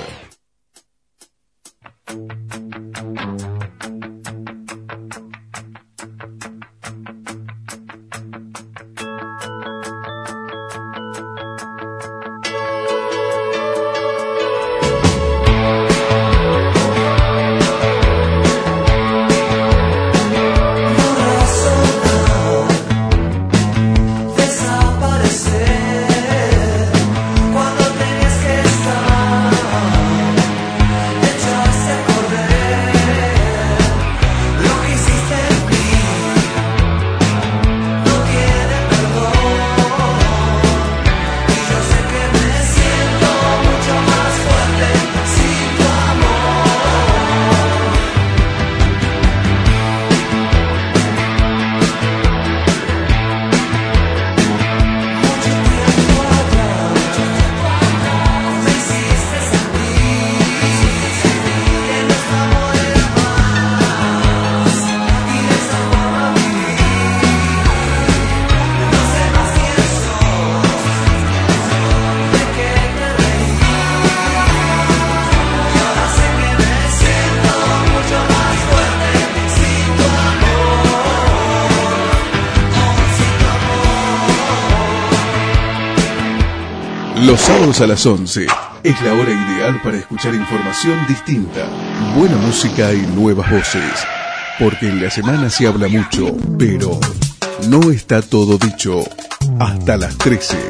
A: Los sábados a las 11 es la hora ideal para escuchar información distinta, buena música y nuevas voces. Porque en la semana se habla mucho, pero no está todo dicho. Hasta las 13.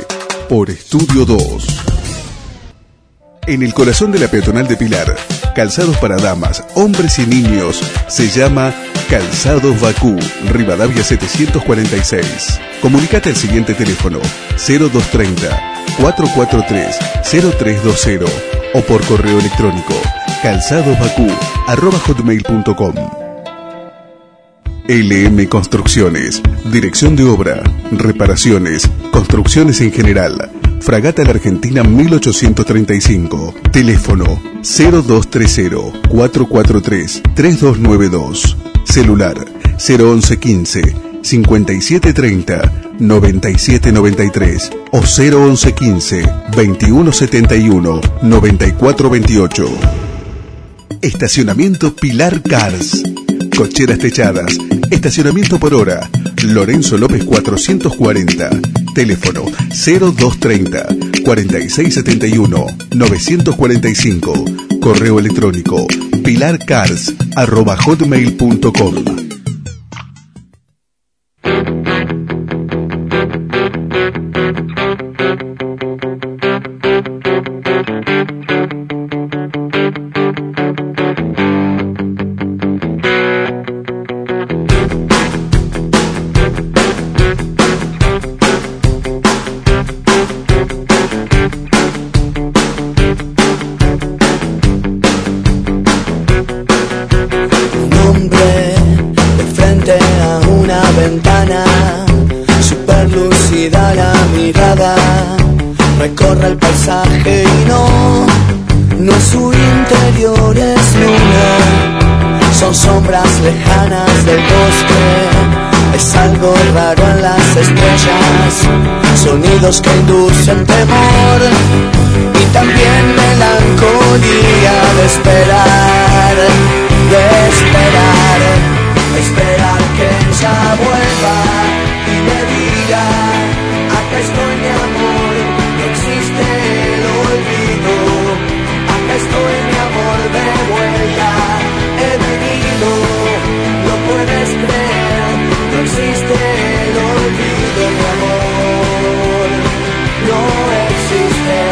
A: por Estudio 2. En el corazón de la peatonal de Pilar, calzados para damas, hombres y niños, se llama Calzados Bakú, Rivadavia 746. Comunicate al siguiente teléfono 0230 443 0320 o por correo electrónico calzadosbakú@hotmail.com. LM Construcciones, dirección de obra, reparaciones, construcciones en general. Fragata La Argentina 1835. Teléfono 0230 443 3292. Celular 01115 5730 9793 o 01115 2171 9428. Estacionamiento Pilar Cars. Cocheras techadas. Estacionamiento por hora. Lorenzo López 440. Teléfono 0230 4671 945. Correo electrónico pilarcars@hotmail.com.
B: Recorre el paisaje y no es su interior, es luna. Son sombras lejanas del bosque, es algo raro en las estrellas. Sonidos que inducen temor y también melancolía de esperar, esperar que ella vuelva y me diga: acá estoy, mi amor, no existe el olvido. Acá estoy, mi amor, de vuelta, he venido, lo puedes creer, no existe el olvido, mi amor, no existe.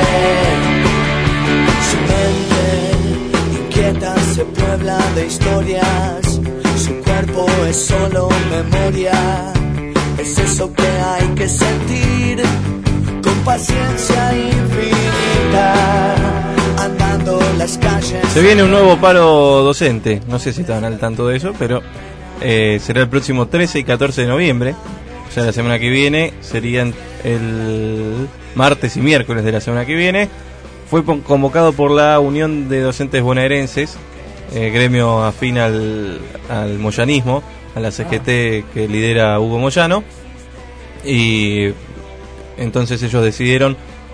B: Su mente inquieta se puebla de historias, su cuerpo es solo memoria. Es eso que hay que sentir con paciencia infinita, andando las calles.
C: Se viene un nuevo paro docente, no sé si estaban al tanto de eso, pero será el próximo 13 y 14 de noviembre, o sea, la semana que viene, serían el martes y miércoles de la semana que viene. Fue convocado por la Unión de Docentes Bonaerenses, gremio afín al moyanismo, a la CGT que lidera Hugo Moyano, y entonces ellos decidieron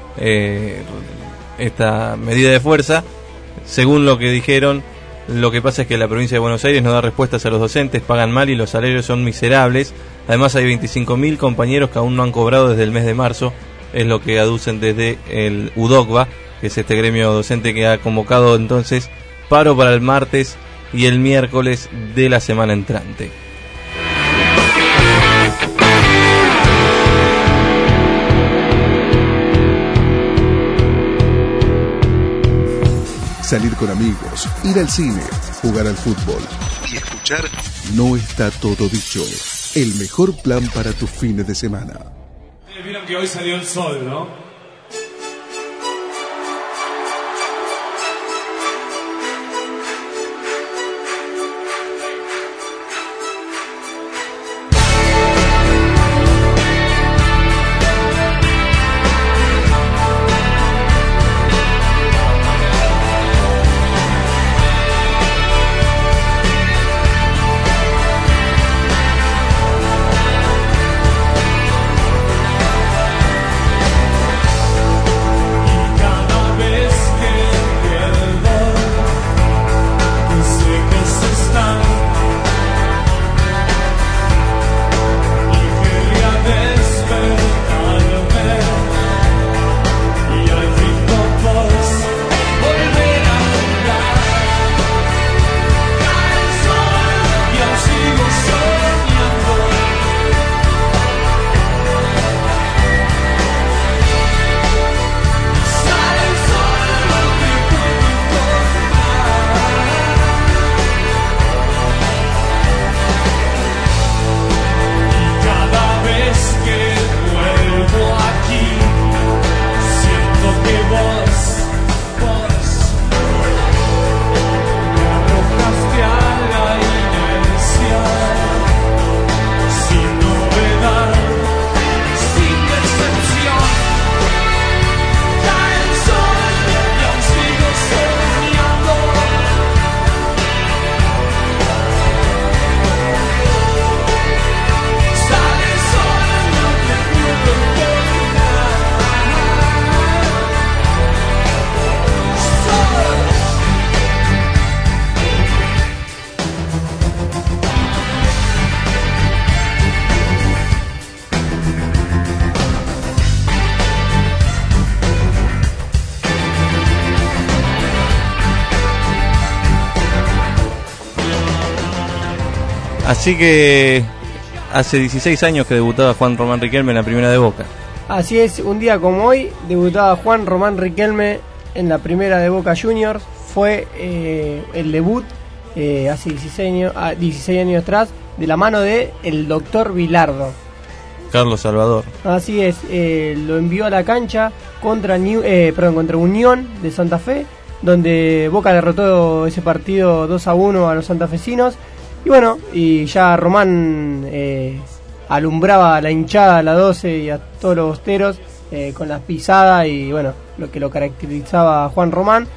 C: esta medida de fuerza. Según lo que dijeron, lo que pasa es que la provincia de Buenos Aires no da respuestas a los docentes, pagan mal y los salarios son miserables. Además hay 25.000 compañeros que aún no han cobrado desde el mes de marzo, es lo que aducen desde el UDOCBA, que es este gremio docente que ha convocado entonces paro para el martes y el miércoles de la semana entrante.
A: Salir con amigos, ir al cine, jugar al fútbol y escuchar No está todo dicho. El mejor plan para tus fines de semana.
V: Vieron que hoy salió el sol, ¿no?
C: Así que hace 16 años que debutaba Juan Román Riquelme en la primera de Boca.
E: Así es, un día como hoy debutaba Juan Román Riquelme en la primera de Boca Juniors. Fue el debut hace 16 años atrás, de la mano de el doctor Bilardo.
C: Carlos Salvador.
E: Así es, lo envió a la cancha contra Unión de Santa Fe, donde Boca derrotó ese partido 2-1 a los santafesinos. Y bueno, y ya Román alumbraba a la hinchada, a la 12 y a todos los bosteros con las pisadas y bueno, lo que lo caracterizaba a Juan Román.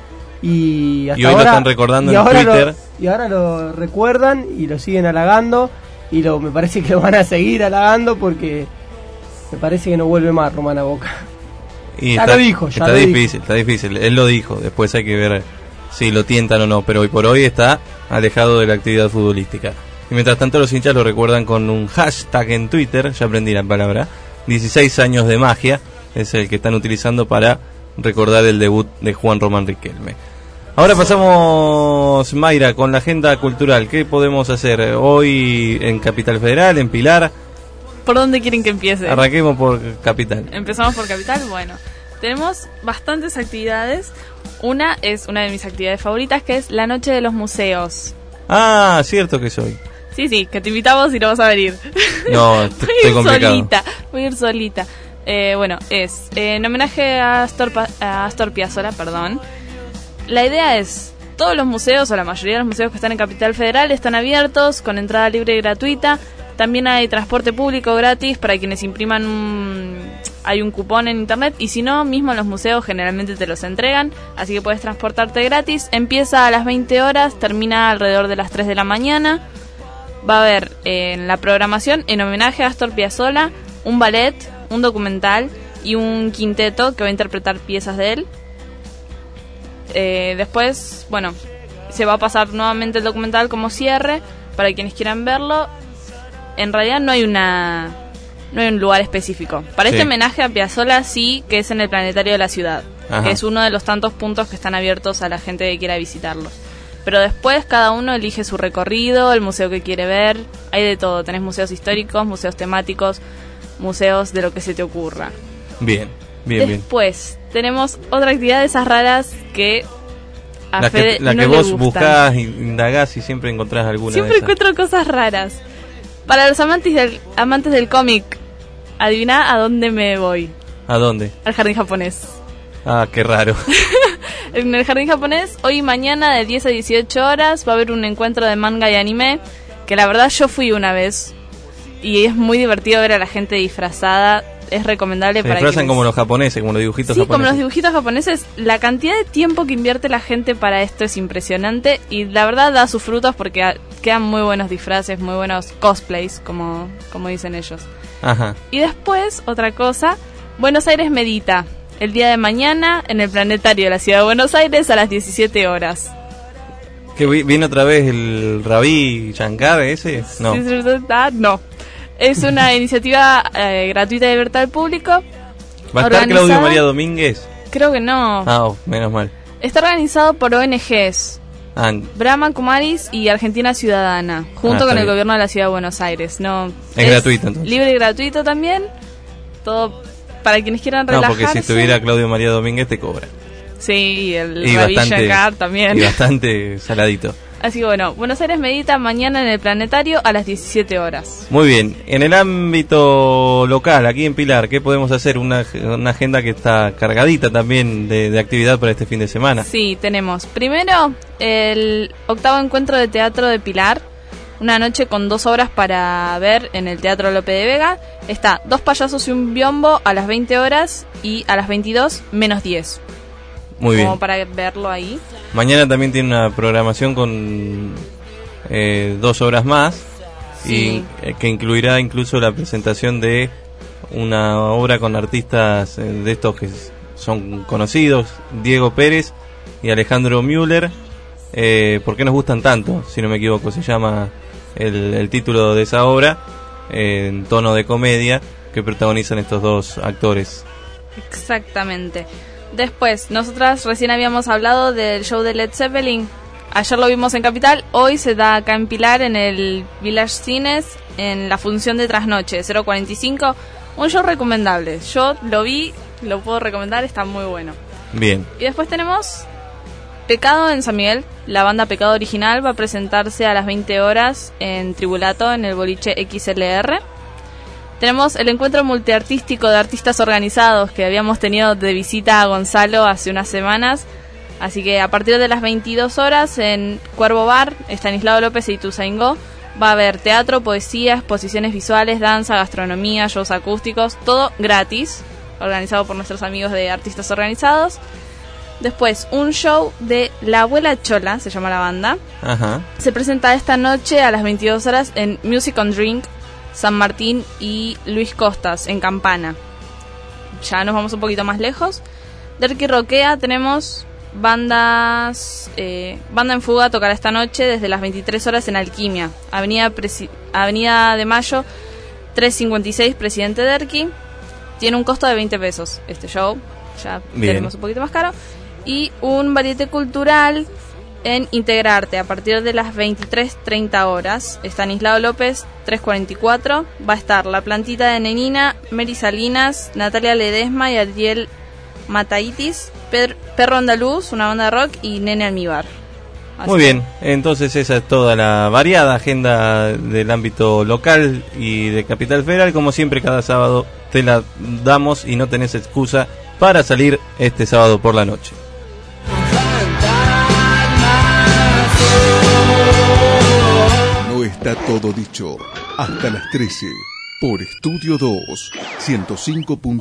E: Y hasta
C: hoy
E: ahora,
C: lo están recordando en Twitter.
E: Y ahora lo recuerdan y lo siguen halagando. Y me parece que lo van a seguir halagando porque me parece que no vuelve más Román a Boca.
C: Y
E: ya lo dijo.
C: Está difícil. Él lo dijo. Después hay que ver si lo tientan o no. Pero hoy por hoy está alejado de la actividad futbolística. Y mientras tanto los hinchas lo recuerdan con un hashtag en Twitter. Ya aprendí la palabra. 16 años de magia. Es el que están utilizando para recordar el debut de Juan Román Riquelme. Ahora pasamos, Mayra, con la agenda cultural. ¿Qué podemos hacer hoy en Capital Federal, en Pilar?
D: ¿Por dónde quieren que empiece?
C: Arranquemos por Capital.
D: Empezamos por Capital. Bueno, tenemos bastantes actividades. Una es una de mis actividades favoritas, que es la Noche de los Museos.
C: Ah, cierto que soy.
D: Sí, que te invitamos y no vas a venir.
C: No, estoy complicado.
D: Voy a ir solita. Bueno, es en homenaje a Astor Piazzolla, perdón. La idea es, todos los museos, o la mayoría de los museos que están en Capital Federal, están abiertos, con entrada libre y gratuita. También hay transporte público gratis para quienes impriman hay un cupón en internet. Y si no, mismo en los museos generalmente te los entregan, así que puedes transportarte gratis. Empieza a las 20 horas, termina alrededor de las 3 de la mañana. Va a haber en la programación, en homenaje a Astor Piazzolla, un ballet, un documental y un quinteto que va a interpretar piezas de él. Después, bueno, se va a pasar nuevamente el documental como cierre para quienes quieran verlo. En realidad no hay un lugar específico. Para este homenaje a Piazzolla sí que es en el Planetario de la Ciudad. Ajá. Que es uno de los tantos puntos que están abiertos a la gente que quiera visitarlos. Pero después cada uno elige su recorrido, el museo que quiere ver. Hay de todo, tenés museos históricos, museos temáticos, museos de lo que se te ocurra.
C: Bien.
D: Después tenemos otra actividad de esas raras que a Fede
C: la
D: no
C: que
D: le
C: vos
D: gustan.
C: buscás, indagás y siempre encontrás alguna.
D: Siempre
C: de esas.
D: encuentro cosas raras. Para los amantes del cómic, adivina a dónde me voy.
C: ¿A dónde?
D: Al jardín japonés.
C: Ah, qué raro.
D: En el jardín japonés, hoy y mañana de 10 a 18 horas va a haber un encuentro de manga y anime, que la verdad yo fui una vez y es muy divertido ver a la gente disfrazada. Es recomendable para
C: disfrazan como los japoneses, como los dibujitos
D: japoneses. Sí,
C: japoneses.
D: como los dibujitos japoneses. La cantidad de tiempo que invierte la gente para esto es impresionante y la verdad da sus frutos porque quedan muy buenos disfraces, muy buenos cosplays, como dicen ellos.
C: Ajá.
D: Y después, otra cosa, Buenos Aires Medita, el día de mañana en el Planetario de la Ciudad de Buenos Aires a las 17 horas.
C: ¿Que viene otra vez el Rabí Shankar ese? No.
D: No. Es una iniciativa gratuita y abierta al público.
C: ¿Va a estar Claudio María Domínguez?
D: Creo que no.
C: Ah, menos mal.
D: Está organizado por ONGs. Brahma Kumaris y Argentina Ciudadana, junto con el gobierno de la Ciudad de Buenos Aires. No,
C: es gratuito entonces.
D: Libre y gratuito también. Todo para quienes quieran relajarse.
C: No, porque si estuviera Claudio María Domínguez te cobra.
D: Sí, el Rabí Shankar también.
C: Y bastante saladito.
D: Así que bueno, Buenos Aires Medita mañana en el Planetario a las 17 horas.
C: Muy bien. En el ámbito local, aquí en Pilar, ¿qué podemos hacer? Una agenda que está cargadita también de actividad para este fin de semana.
D: Sí, tenemos primero el 8º encuentro de teatro de Pilar. Una noche con 2 obras para ver en el Teatro Lope de Vega. Está Dos payasos y un biombo a las 20 horas y a las 22 menos 10.
C: Muy bien.
D: Como para verlo ahí.
C: Mañana también tiene una programación con 2 obras más.
D: Sí.
C: Y que incluirá incluso la presentación de una obra con artistas de estos que son conocidos, Diego Pérez y Alejandro Müller. ¿Por qué nos gustan tanto? Si no me equivoco, se llama el título de esa obra, en tono de comedia, que protagonizan estos dos actores.
D: Exactamente. Después, nosotras recién habíamos hablado del show de Led Zeppelin ayer lo vimos en Capital, hoy se da acá en Pilar, en el Village Cines, en la función de trasnoche, 0:45. Un show recomendable. Yo lo vi, lo puedo recomendar, está muy bueno.
C: Bien.
D: Y después tenemos Pecado en San Miguel. La banda Pecado Original va a presentarse a las 20 horas en Tribulato, en el boliche XLR. Tenemos el encuentro multiartístico de artistas organizados que habíamos tenido de visita a Gonzalo hace unas semanas. Así que a partir de las 22 horas en Cuervo Bar, Estanislao López y Ituzaingó, va a haber teatro, poesía, exposiciones visuales, danza, gastronomía, shows acústicos, todo gratis, organizado por nuestros amigos de Artistas Organizados. Después, un show de La Abuela Chola, se llama la banda.
C: Ajá.
D: Se presenta esta noche a las 22 horas en Music on Drink, San Martín y Luis Costas, en Campana. Ya nos vamos un poquito más lejos. Derqui Roquea, tenemos banda en fuga, tocará esta noche desde las 23 horas en Alquimia, Avenida de Mayo 356, Presidente Derqui. Tiene un costo de 20 pesos este show, ya
C: Bien.
D: tenemos un poquito más caro. Y un varieté cultural en Integrarte a partir de las 23:30 horas. Estanislao López 344. Va a estar La Plantita de Nenina, Mary Salinas, Natalia Ledesma y Ariel Mataitis, Perro Andaluz, una banda de rock, y Nene Almíbar. Así
C: Muy
D: que
C: bien, entonces esa es toda la variada agenda del ámbito local y de Capital Federal. Como siempre, cada sábado te la damos y no tenés excusa para salir este sábado por la noche.
A: No está todo dicho. Hasta las 13 por Estudio 2 105.9.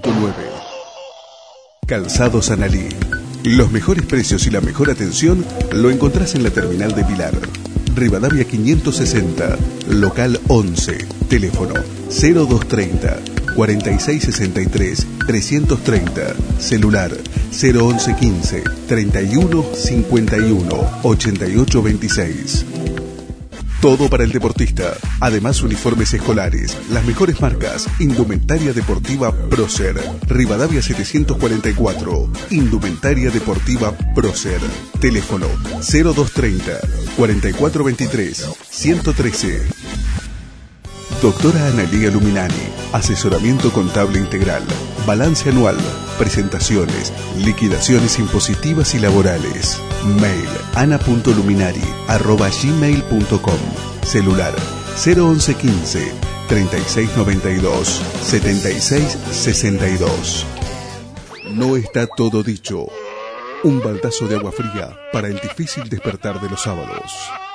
A: Calzados Analí. Los mejores precios y la mejor atención lo encontrás en la terminal de Pilar. Rivadavia 560, local 11, teléfono 0230 4663 330, celular 01115 31 51 88 26. Todo para el deportista. Además, uniformes escolares, las mejores marcas, indumentaria deportiva Prócer. Rivadavia 744, indumentaria deportiva Prócer. Teléfono 0230 4423 113. Doctora Analía Luminani, asesoramiento contable integral, balance anual, presentaciones, liquidaciones impositivas y laborales. Mail ana.luminari@gmail.com. Celular 01115 3692 7662. No está todo dicho. Un baldazo de agua fría para el difícil despertar de los sábados.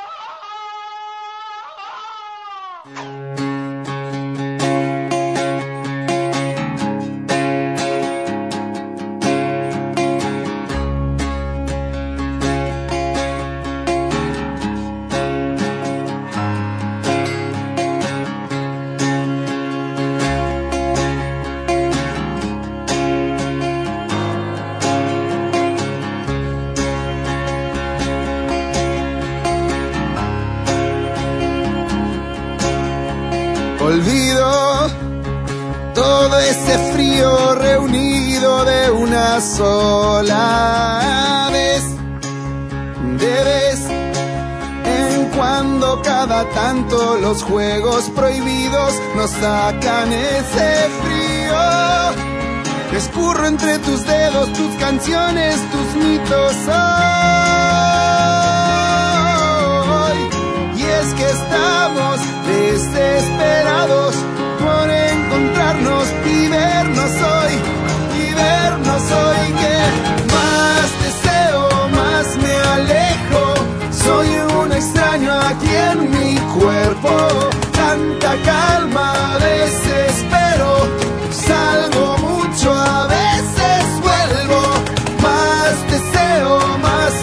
I: Olvido todo ese frío reunido de una sola vez. De vez en cuando, cada tanto, los juegos prohibidos nos sacan ese frío. Escurro entre tus dedos, tus canciones, tus mitos hoy. Y es que estamos desesperados por encontrarnos y vernos hoy, que más deseo, más me alejo, soy un extraño aquí en mi cuerpo, tanta calma, desespero, salgo mucho, a veces vuelvo, más deseo, más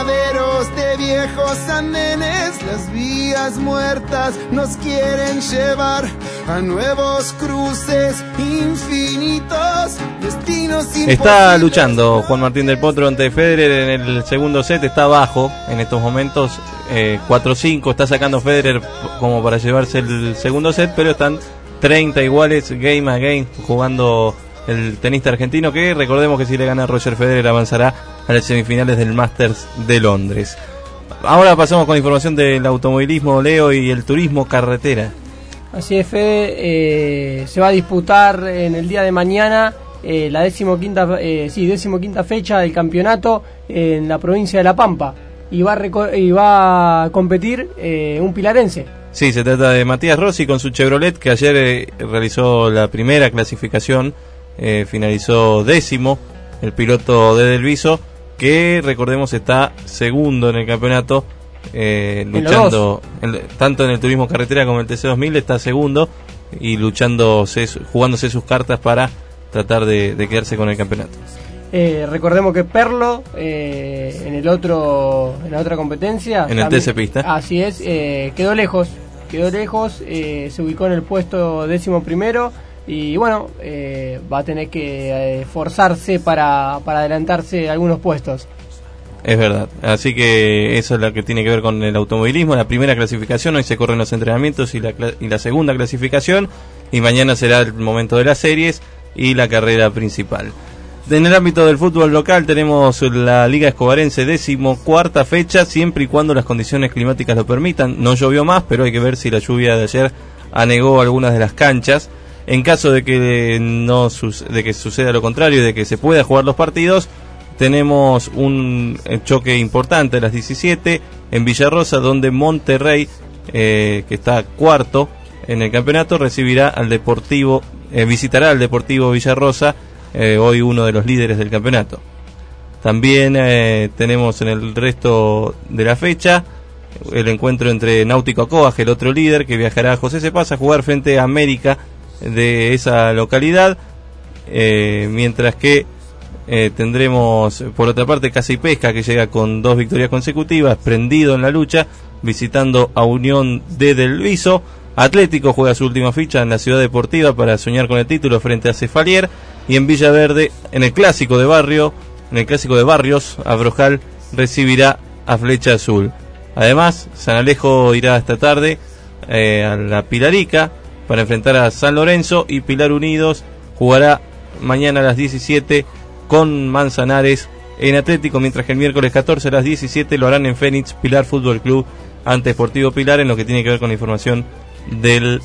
I: desfiladeros de viejos andenes, las vías muertas nos quieren llevar a nuevos cruces infinitos, destinos imposibles.
C: Está luchando Juan Martín del Potro ante Federer en el segundo set, está abajo en estos momentos, 4-5, está sacando Federer como para llevarse el segundo set, pero están 30 iguales, game a game, jugando el tenista argentino, que recordemos que si le gana a Roger Federer avanzará a las semifinales del Masters de Londres. Ahora pasamos con información del automovilismo, Leo, y el turismo carretera.
E: Así es, Fede, se va a disputar en el día de mañana la 15ª fecha del campeonato en la provincia de La Pampa, y va a competir un pilarense.
C: Sí, se trata de Matías Rossi con su Chevrolet, que ayer realizó la primera clasificación, finalizó 10º, el piloto de Delviso, que recordemos está segundo en el campeonato, luchando tanto en el turismo carretera como en el TC2000, está segundo y jugándose sus cartas para tratar de quedarse con el campeonato.
E: Recordemos que Perlo en la otra competencia,
C: en el TC Pista,
E: así es, quedó lejos, se ubicó en el puesto 11º, y bueno, va a tener que forzarse para adelantarse algunos puestos.
C: Es verdad, así que eso es lo que tiene que ver con el automovilismo. La primera clasificación, hoy se corren los entrenamientos y la segunda clasificación, y mañana será el momento de las series y la carrera principal. En el ámbito del fútbol local tenemos la Liga Escobarense, 14ª fecha, siempre y cuando las condiciones climáticas lo permitan. No llovió más, pero hay que ver si la lluvia de ayer anegó algunas de las canchas. En caso de que suceda lo contrario, de que se pueda jugar los partidos, tenemos un choque importante a las 17 en Villarrosa, donde Monterrey, que está cuarto en el campeonato, visitará al Deportivo Villarrosa, hoy uno de los líderes del campeonato. También tenemos en el resto de la fecha el encuentro entre Náutico Acoaj, el otro líder, que viajará a José Cepaz a jugar frente a América de esa localidad, mientras que tendremos por otra parte Casa y Pesca, que llega con 2 victorias consecutivas, prendido en la lucha, visitando a Unión de Delviso. Atlético juega su última ficha en la Ciudad Deportiva para soñar con el título frente a Cefalier, y en Villaverde, en el clásico de Barrios, Abrojal recibirá a Flecha Azul. Además, San Alejo irá esta tarde a la Pilarica para enfrentar a San Lorenzo, y Pilar Unidos jugará mañana a las 17 con Manzanares en Atlético, mientras que el miércoles 14 a las 17 lo harán en Fénix, Pilar Fútbol Club ante Sportivo Pilar, en lo que tiene que ver con la información del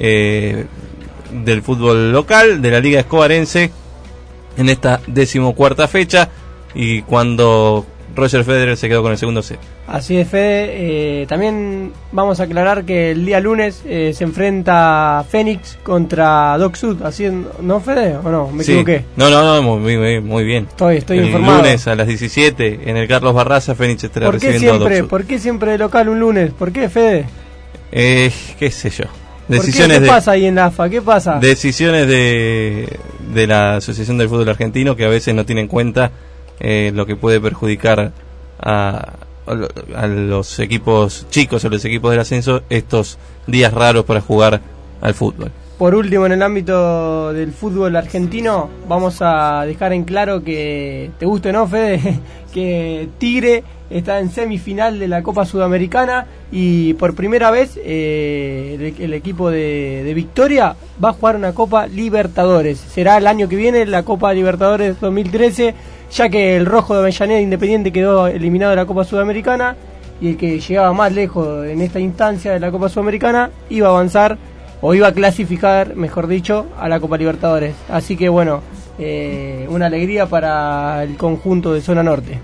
C: fútbol local, de la Liga Escobarense, en esta 14ª fecha, y cuando Roger Federer se quedó con el segundo set.
E: Así es, Fede. También vamos a aclarar que el día lunes se enfrenta Fénix contra Doc Sud. ¿Así no, Fede? ¿O no? ¿Me equivoqué?
C: No, muy bien.
E: Estoy informado.
C: El lunes a las 17 en el Carlos Barraza, Fénix estará recibiendo a Doc Sud.
E: ¿Por qué siempre de local un lunes? ¿Por qué, Fede?
C: Qué sé yo.
E: ¿Qué pasa ahí en la AFA? ¿Qué pasa?
C: Decisiones de la Asociación del Fútbol Argentino, que a veces no tienen en cuenta lo que puede perjudicar a los equipos chicos o los equipos del ascenso, estos días raros para jugar al fútbol.
E: Por último, en el ámbito del fútbol argentino, vamos a dejar en claro que, te guste o no, Fede, que Tigre está en semifinal de la Copa Sudamericana, y por primera vez el equipo de Victoria va a jugar una Copa Libertadores. Será el año que viene la Copa Libertadores 2013, ya que el Rojo de Avellaneda Independiente quedó eliminado de la Copa Sudamericana, y el que llegaba más lejos en esta instancia de la Copa Sudamericana iba a avanzar, o iba a clasificar, mejor dicho, a la Copa Libertadores. Así que bueno, una alegría para el conjunto de Zona Norte.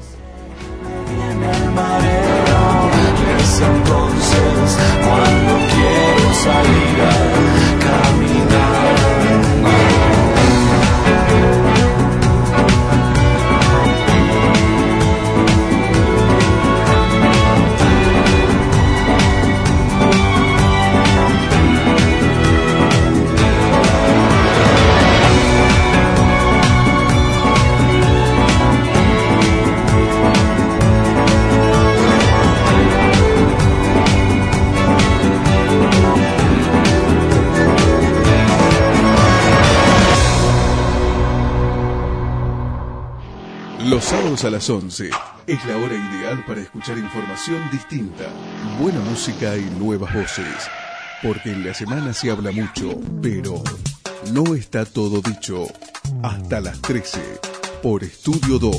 B: Es entonces cuando quiero salir a caminar.
A: Los sábados a las 11 es la hora ideal para escuchar información distinta, buena música y nuevas voces. Porque en la semana se habla mucho, pero no está todo dicho. Hasta las 13 por Estudio 2.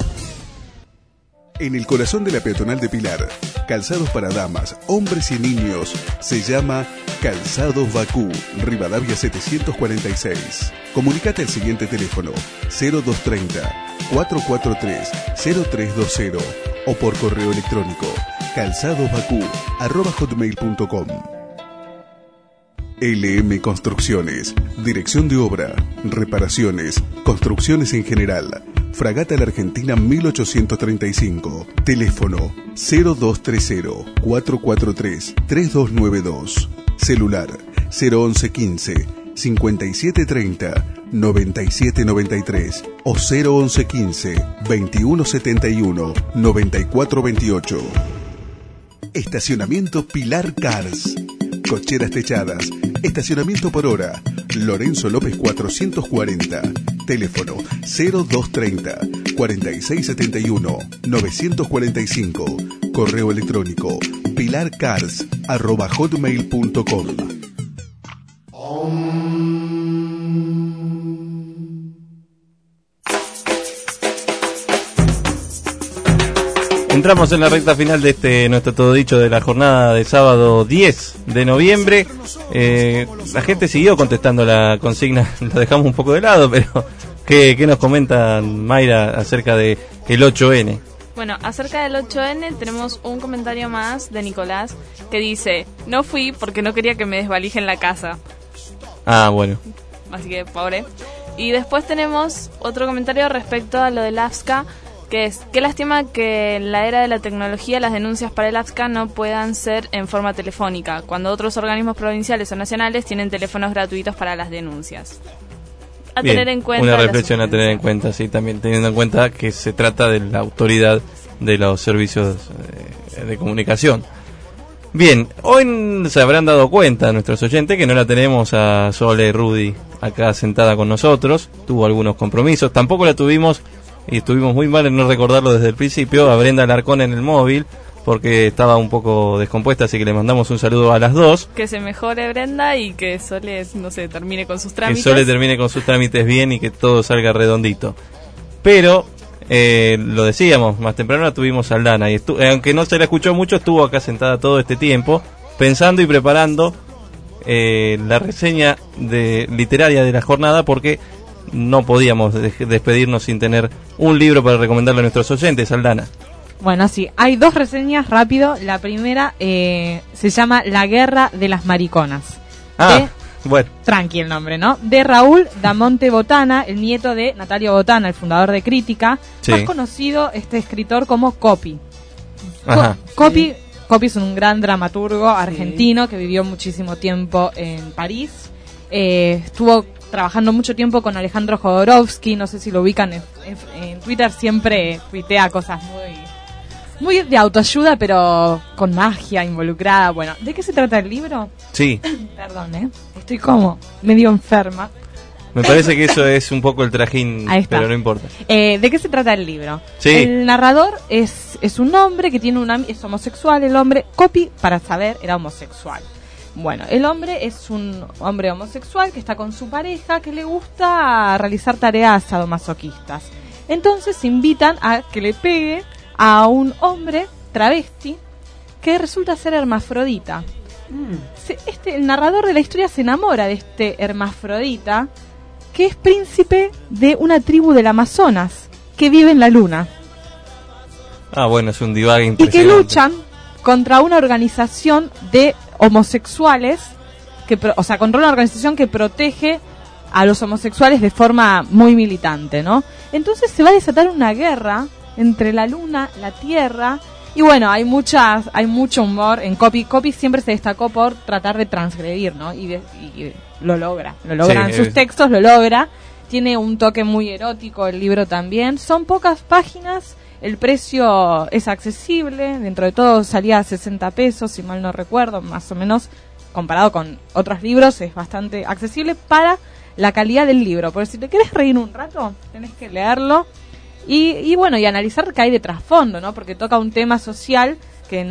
A: En el corazón de la peatonal de Pilar, calzados para damas, hombres y niños, se llama Calzados Bakú, Rivadavia 746. Comunicate al siguiente teléfono 0230 443 0320 o por correo electrónico calzadosbakú@hotmail.com. LM Construcciones, dirección de obra, reparaciones, construcciones en general. Fragata La Argentina 1835, teléfono 0230-443-3292, celular 01115 5730 9793 o 01115 2171 9428. Estacionamiento Pilar Cars. Cocheras techadas. Estacionamiento por hora. Lorenzo López 440. Teléfono 0230 4671 945. Correo electrónico pilarcars@hotmail.com.
C: Entramos en la recta final de nuestro todo dicho de la jornada de sábado 10 de noviembre. La gente siguió contestando la consigna, lo dejamos un poco de lado, pero ¿qué nos comentan, Mayra, acerca de el 8N?
D: Bueno, acerca del 8N tenemos un comentario más de Nicolás que dice: no fui porque no quería que me desvalijen la casa.
C: Ah, bueno.
D: Así que, pobre. Y después tenemos otro comentario respecto a lo del AFSCA, que es: qué lástima que en la era de la tecnología las denuncias para el AFSCA no puedan ser en forma telefónica, cuando otros organismos provinciales o nacionales tienen teléfonos gratuitos para las denuncias.
C: Bien,
D: tener en cuenta.
C: Una reflexión a tener en cuenta, sí, también teniendo en cuenta que se trata de la autoridad de los servicios de comunicación. Bien, hoy se habrán dado cuenta nuestros oyentes que no la tenemos a Sole Rudy acá sentada con nosotros, tuvo algunos compromisos, tampoco la tuvimos, y estuvimos muy mal en no recordarlo desde el principio, a Brenda Alarcón en el móvil, porque estaba un poco descompuesta, así que le mandamos un saludo a las dos.
D: Que se mejore Brenda y que Sole, no sé, termine con sus trámites.
C: Que Sole termine con sus trámites bien y que todo salga redondito. Pero, lo decíamos, más temprano la tuvimos a Aldana, y aunque no se la escuchó mucho, estuvo acá sentada todo este tiempo, pensando y preparando la reseña literaria de la jornada, porque no podíamos despedirnos sin tener un libro para recomendarle a nuestros oyentes. Aldana.
H: Bueno, sí, hay dos reseñas rápido. La primera se llama La Guerra de las Mariconas.
C: Bueno.
H: Tranqui el nombre, ¿no? De Raúl Damonte Botana, el nieto de Natalio Botana, el fundador de Crítica. Sí. Más conocido este escritor como Coppi. Coppi es un gran dramaturgo argentino que vivió muchísimo tiempo en París. Estuvo trabajando mucho tiempo con Alejandro Jodorowsky, no sé si lo ubican en Twitter, siempre tuitea cosas muy de autoayuda, pero con magia involucrada. Bueno, ¿de qué se trata el libro?
C: Sí.
H: Perdón, estoy como medio enferma.
C: Me parece que eso es un poco el trajín, pero no importa.
H: ¿De qué se trata el libro?
C: Sí.
H: El narrador es un hombre que tiene es homosexual, el hombre. Coppi, para saber, era homosexual. Bueno, el hombre es un hombre homosexual que está con su pareja, que le gusta realizar tareas sadomasoquistas. Entonces se invitan a que le pegue a un hombre travesti que resulta ser hermafrodita. El narrador de la historia se enamora de este hermafrodita, que es príncipe de una tribu del Amazonas que vive en la luna.
C: Ah, bueno, es un divague impresionante.
H: Y que luchan contra una organización de homosexuales, contra una organización que protege a los homosexuales de forma muy militante, ¿no? Entonces se va a desatar una guerra entre la luna, la tierra, y bueno, hay mucho humor en Coppi. Coppi siempre se destacó por tratar de transgredir, ¿no? Y lo logra en sus textos, lo logra. Tiene un toque muy erótico el libro también. Son pocas páginas, el precio es accesible, dentro de todo salía a 60 pesos, si mal no recuerdo, más o menos, comparado con otros libros, es bastante accesible para la calidad del libro. Porque si te querés reír un rato, tenés que leerlo. y bueno, y analizar qué hay de trasfondo, ¿no? Porque toca un tema social que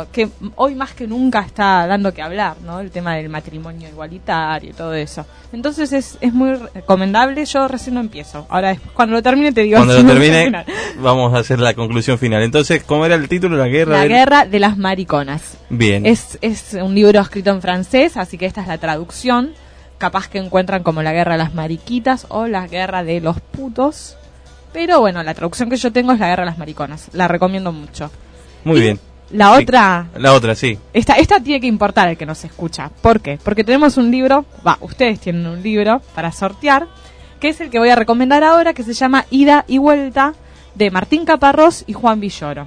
H: hoy más que nunca está dando que hablar, ¿no? El tema del matrimonio igualitario y todo eso. Entonces es muy recomendable. Yo recién no empiezo. Ahora después, cuando lo termine te digo.
C: Cuando lo termine vamos a hacer la conclusión final. Entonces, ¿cómo era el título? La guerra
H: de las mariconas.
C: Bien.
H: Es un libro escrito en francés, así que esta es la traducción. Capaz que encuentran como la guerra de las mariquitas o la guerra de los putos. Pero bueno, la traducción que yo tengo es la guerra de las mariconas. La recomiendo mucho.
C: Muy bien.
H: La otra,
C: sí.
H: Esta tiene que importar al que nos escucha. ¿Por qué? Porque tenemos un libro, ustedes tienen un libro para sortear, que es el que voy a recomendar ahora, que se llama Ida y Vuelta, de Martín Caparrós y Juan Villoro.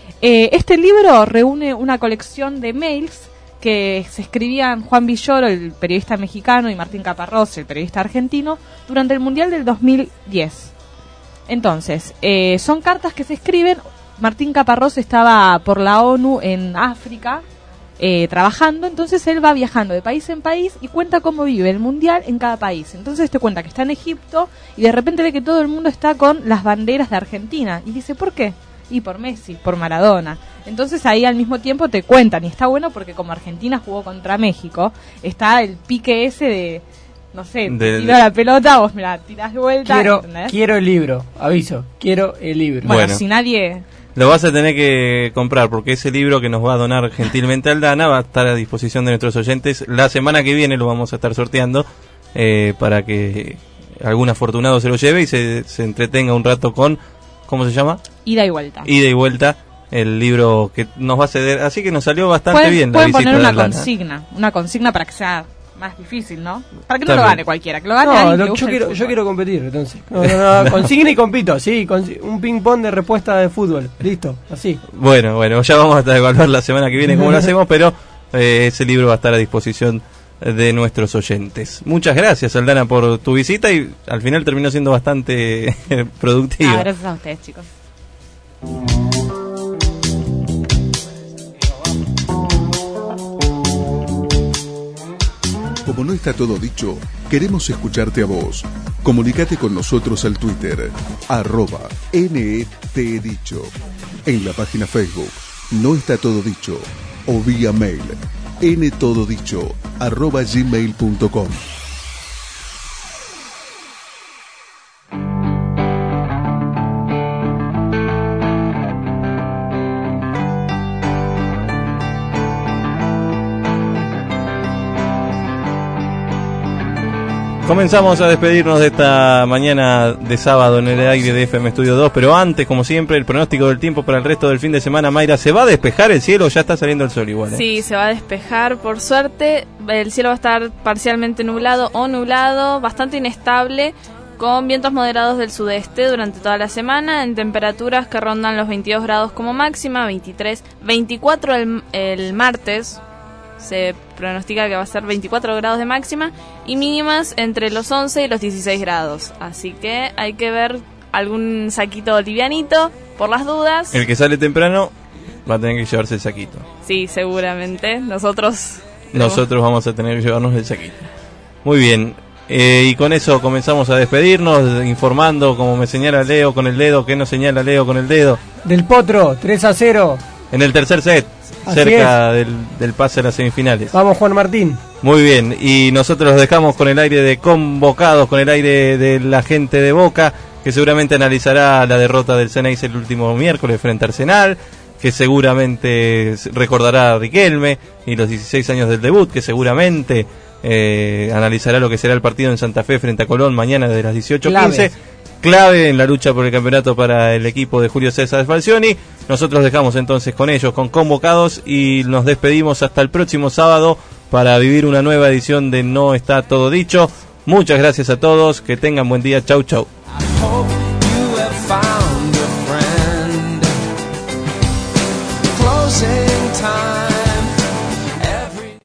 H: Este libro reúne una colección de mails que se escribían Juan Villoro, el periodista mexicano, y Martín Caparrós, el periodista argentino, durante el Mundial del 2010. Entonces, son cartas que se escriben. Martín Caparrós estaba por la ONU en África trabajando, entonces él va viajando de país en país y cuenta cómo vive el mundial en cada país. Entonces te cuenta que está en Egipto y de repente ve que todo el mundo está con las banderas de Argentina y dice, ¿por qué? Y por Messi, por Maradona. Entonces ahí al mismo tiempo te cuentan, y está bueno porque como Argentina jugó contra México, está el pique ese de, no sé, te tiro la pelota, vos me la tirás de vuelta.
E: Quiero el libro, aviso, quiero el libro.
H: Bueno, si nadie...
C: Lo vas a tener que comprar porque ese libro que nos va a donar gentilmente Aldana va a estar a disposición de nuestros oyentes. La semana que viene lo vamos a estar sorteando para que algún afortunado se lo lleve y se entretenga un rato con, ¿cómo se llama?
H: Ida y Vuelta.
C: Ida y Vuelta, el libro que nos va a ceder. Así que nos salió bastante bien la
H: visita.
C: Pueden
H: poner
C: de
H: una consigna para que sea más difícil, ¿no? Para que no lo gane cualquiera, que lo gane alguien que
E: yo quiero competir, entonces. No, consigna y compito, sí, un ping-pong de respuesta de fútbol, listo, así.
C: Bueno, ya vamos a evaluar la semana que viene cómo lo hacemos, pero ese libro va a estar a disposición de nuestros oyentes. Muchas gracias, Aldana, por tu visita y al final terminó siendo bastante productiva.
H: Gracias a ustedes, chicos.
A: Como no está todo dicho, queremos escucharte a vos. Comunicate con nosotros al Twitter, @NETdicho. En la página Facebook, No Está Todo Dicho. O vía mail, ntododicho@gmail.com.
C: Comenzamos a despedirnos de esta mañana de sábado en el aire de FM Estudio 2, pero antes, como siempre, el pronóstico del tiempo para el resto del fin de semana. Mayra, ¿se va a despejar el cielo o ya está saliendo el sol igual?
D: Sí, se va a despejar, por suerte. El cielo va a estar parcialmente nublado o nublado, bastante inestable, con vientos moderados del sudeste durante toda la semana, en temperaturas que rondan los 22 grados como máxima, 23, 24 el martes. Se pronostica que va a ser 24 grados de máxima y mínimas entre los 11 y los 16 grados. Así que hay que ver algún saquito livianito por las dudas.
C: El que sale temprano va a tener que llevarse el saquito.
D: Sí, seguramente. Nosotros
C: vamos a tener que llevarnos el saquito. Muy bien. Y con eso comenzamos a despedirnos, informando, como me señala Leo con el dedo, ¿qué nos señala Leo con el dedo?
E: Del Potro, 3-0.
C: En el tercer set.
E: Así
C: cerca del pase a las semifinales.
E: Vamos, Juan Martín.
C: Muy bien, y nosotros los dejamos con el aire de Convocados, con el aire de la gente de Boca, que seguramente analizará la derrota del Ceneice el último miércoles frente a Arsenal, que seguramente recordará a Riquelme y los 16 años del debut, que seguramente analizará lo que será el partido en Santa Fe frente a Colón mañana desde las 18:15. Clave en la lucha por el campeonato para el equipo de Julio César Falcioni. Nosotros dejamos entonces con ellos, con Convocados, y nos despedimos hasta el próximo sábado para vivir una nueva edición de No Está Todo Dicho. Muchas gracias a todos, que tengan buen día, chau chau.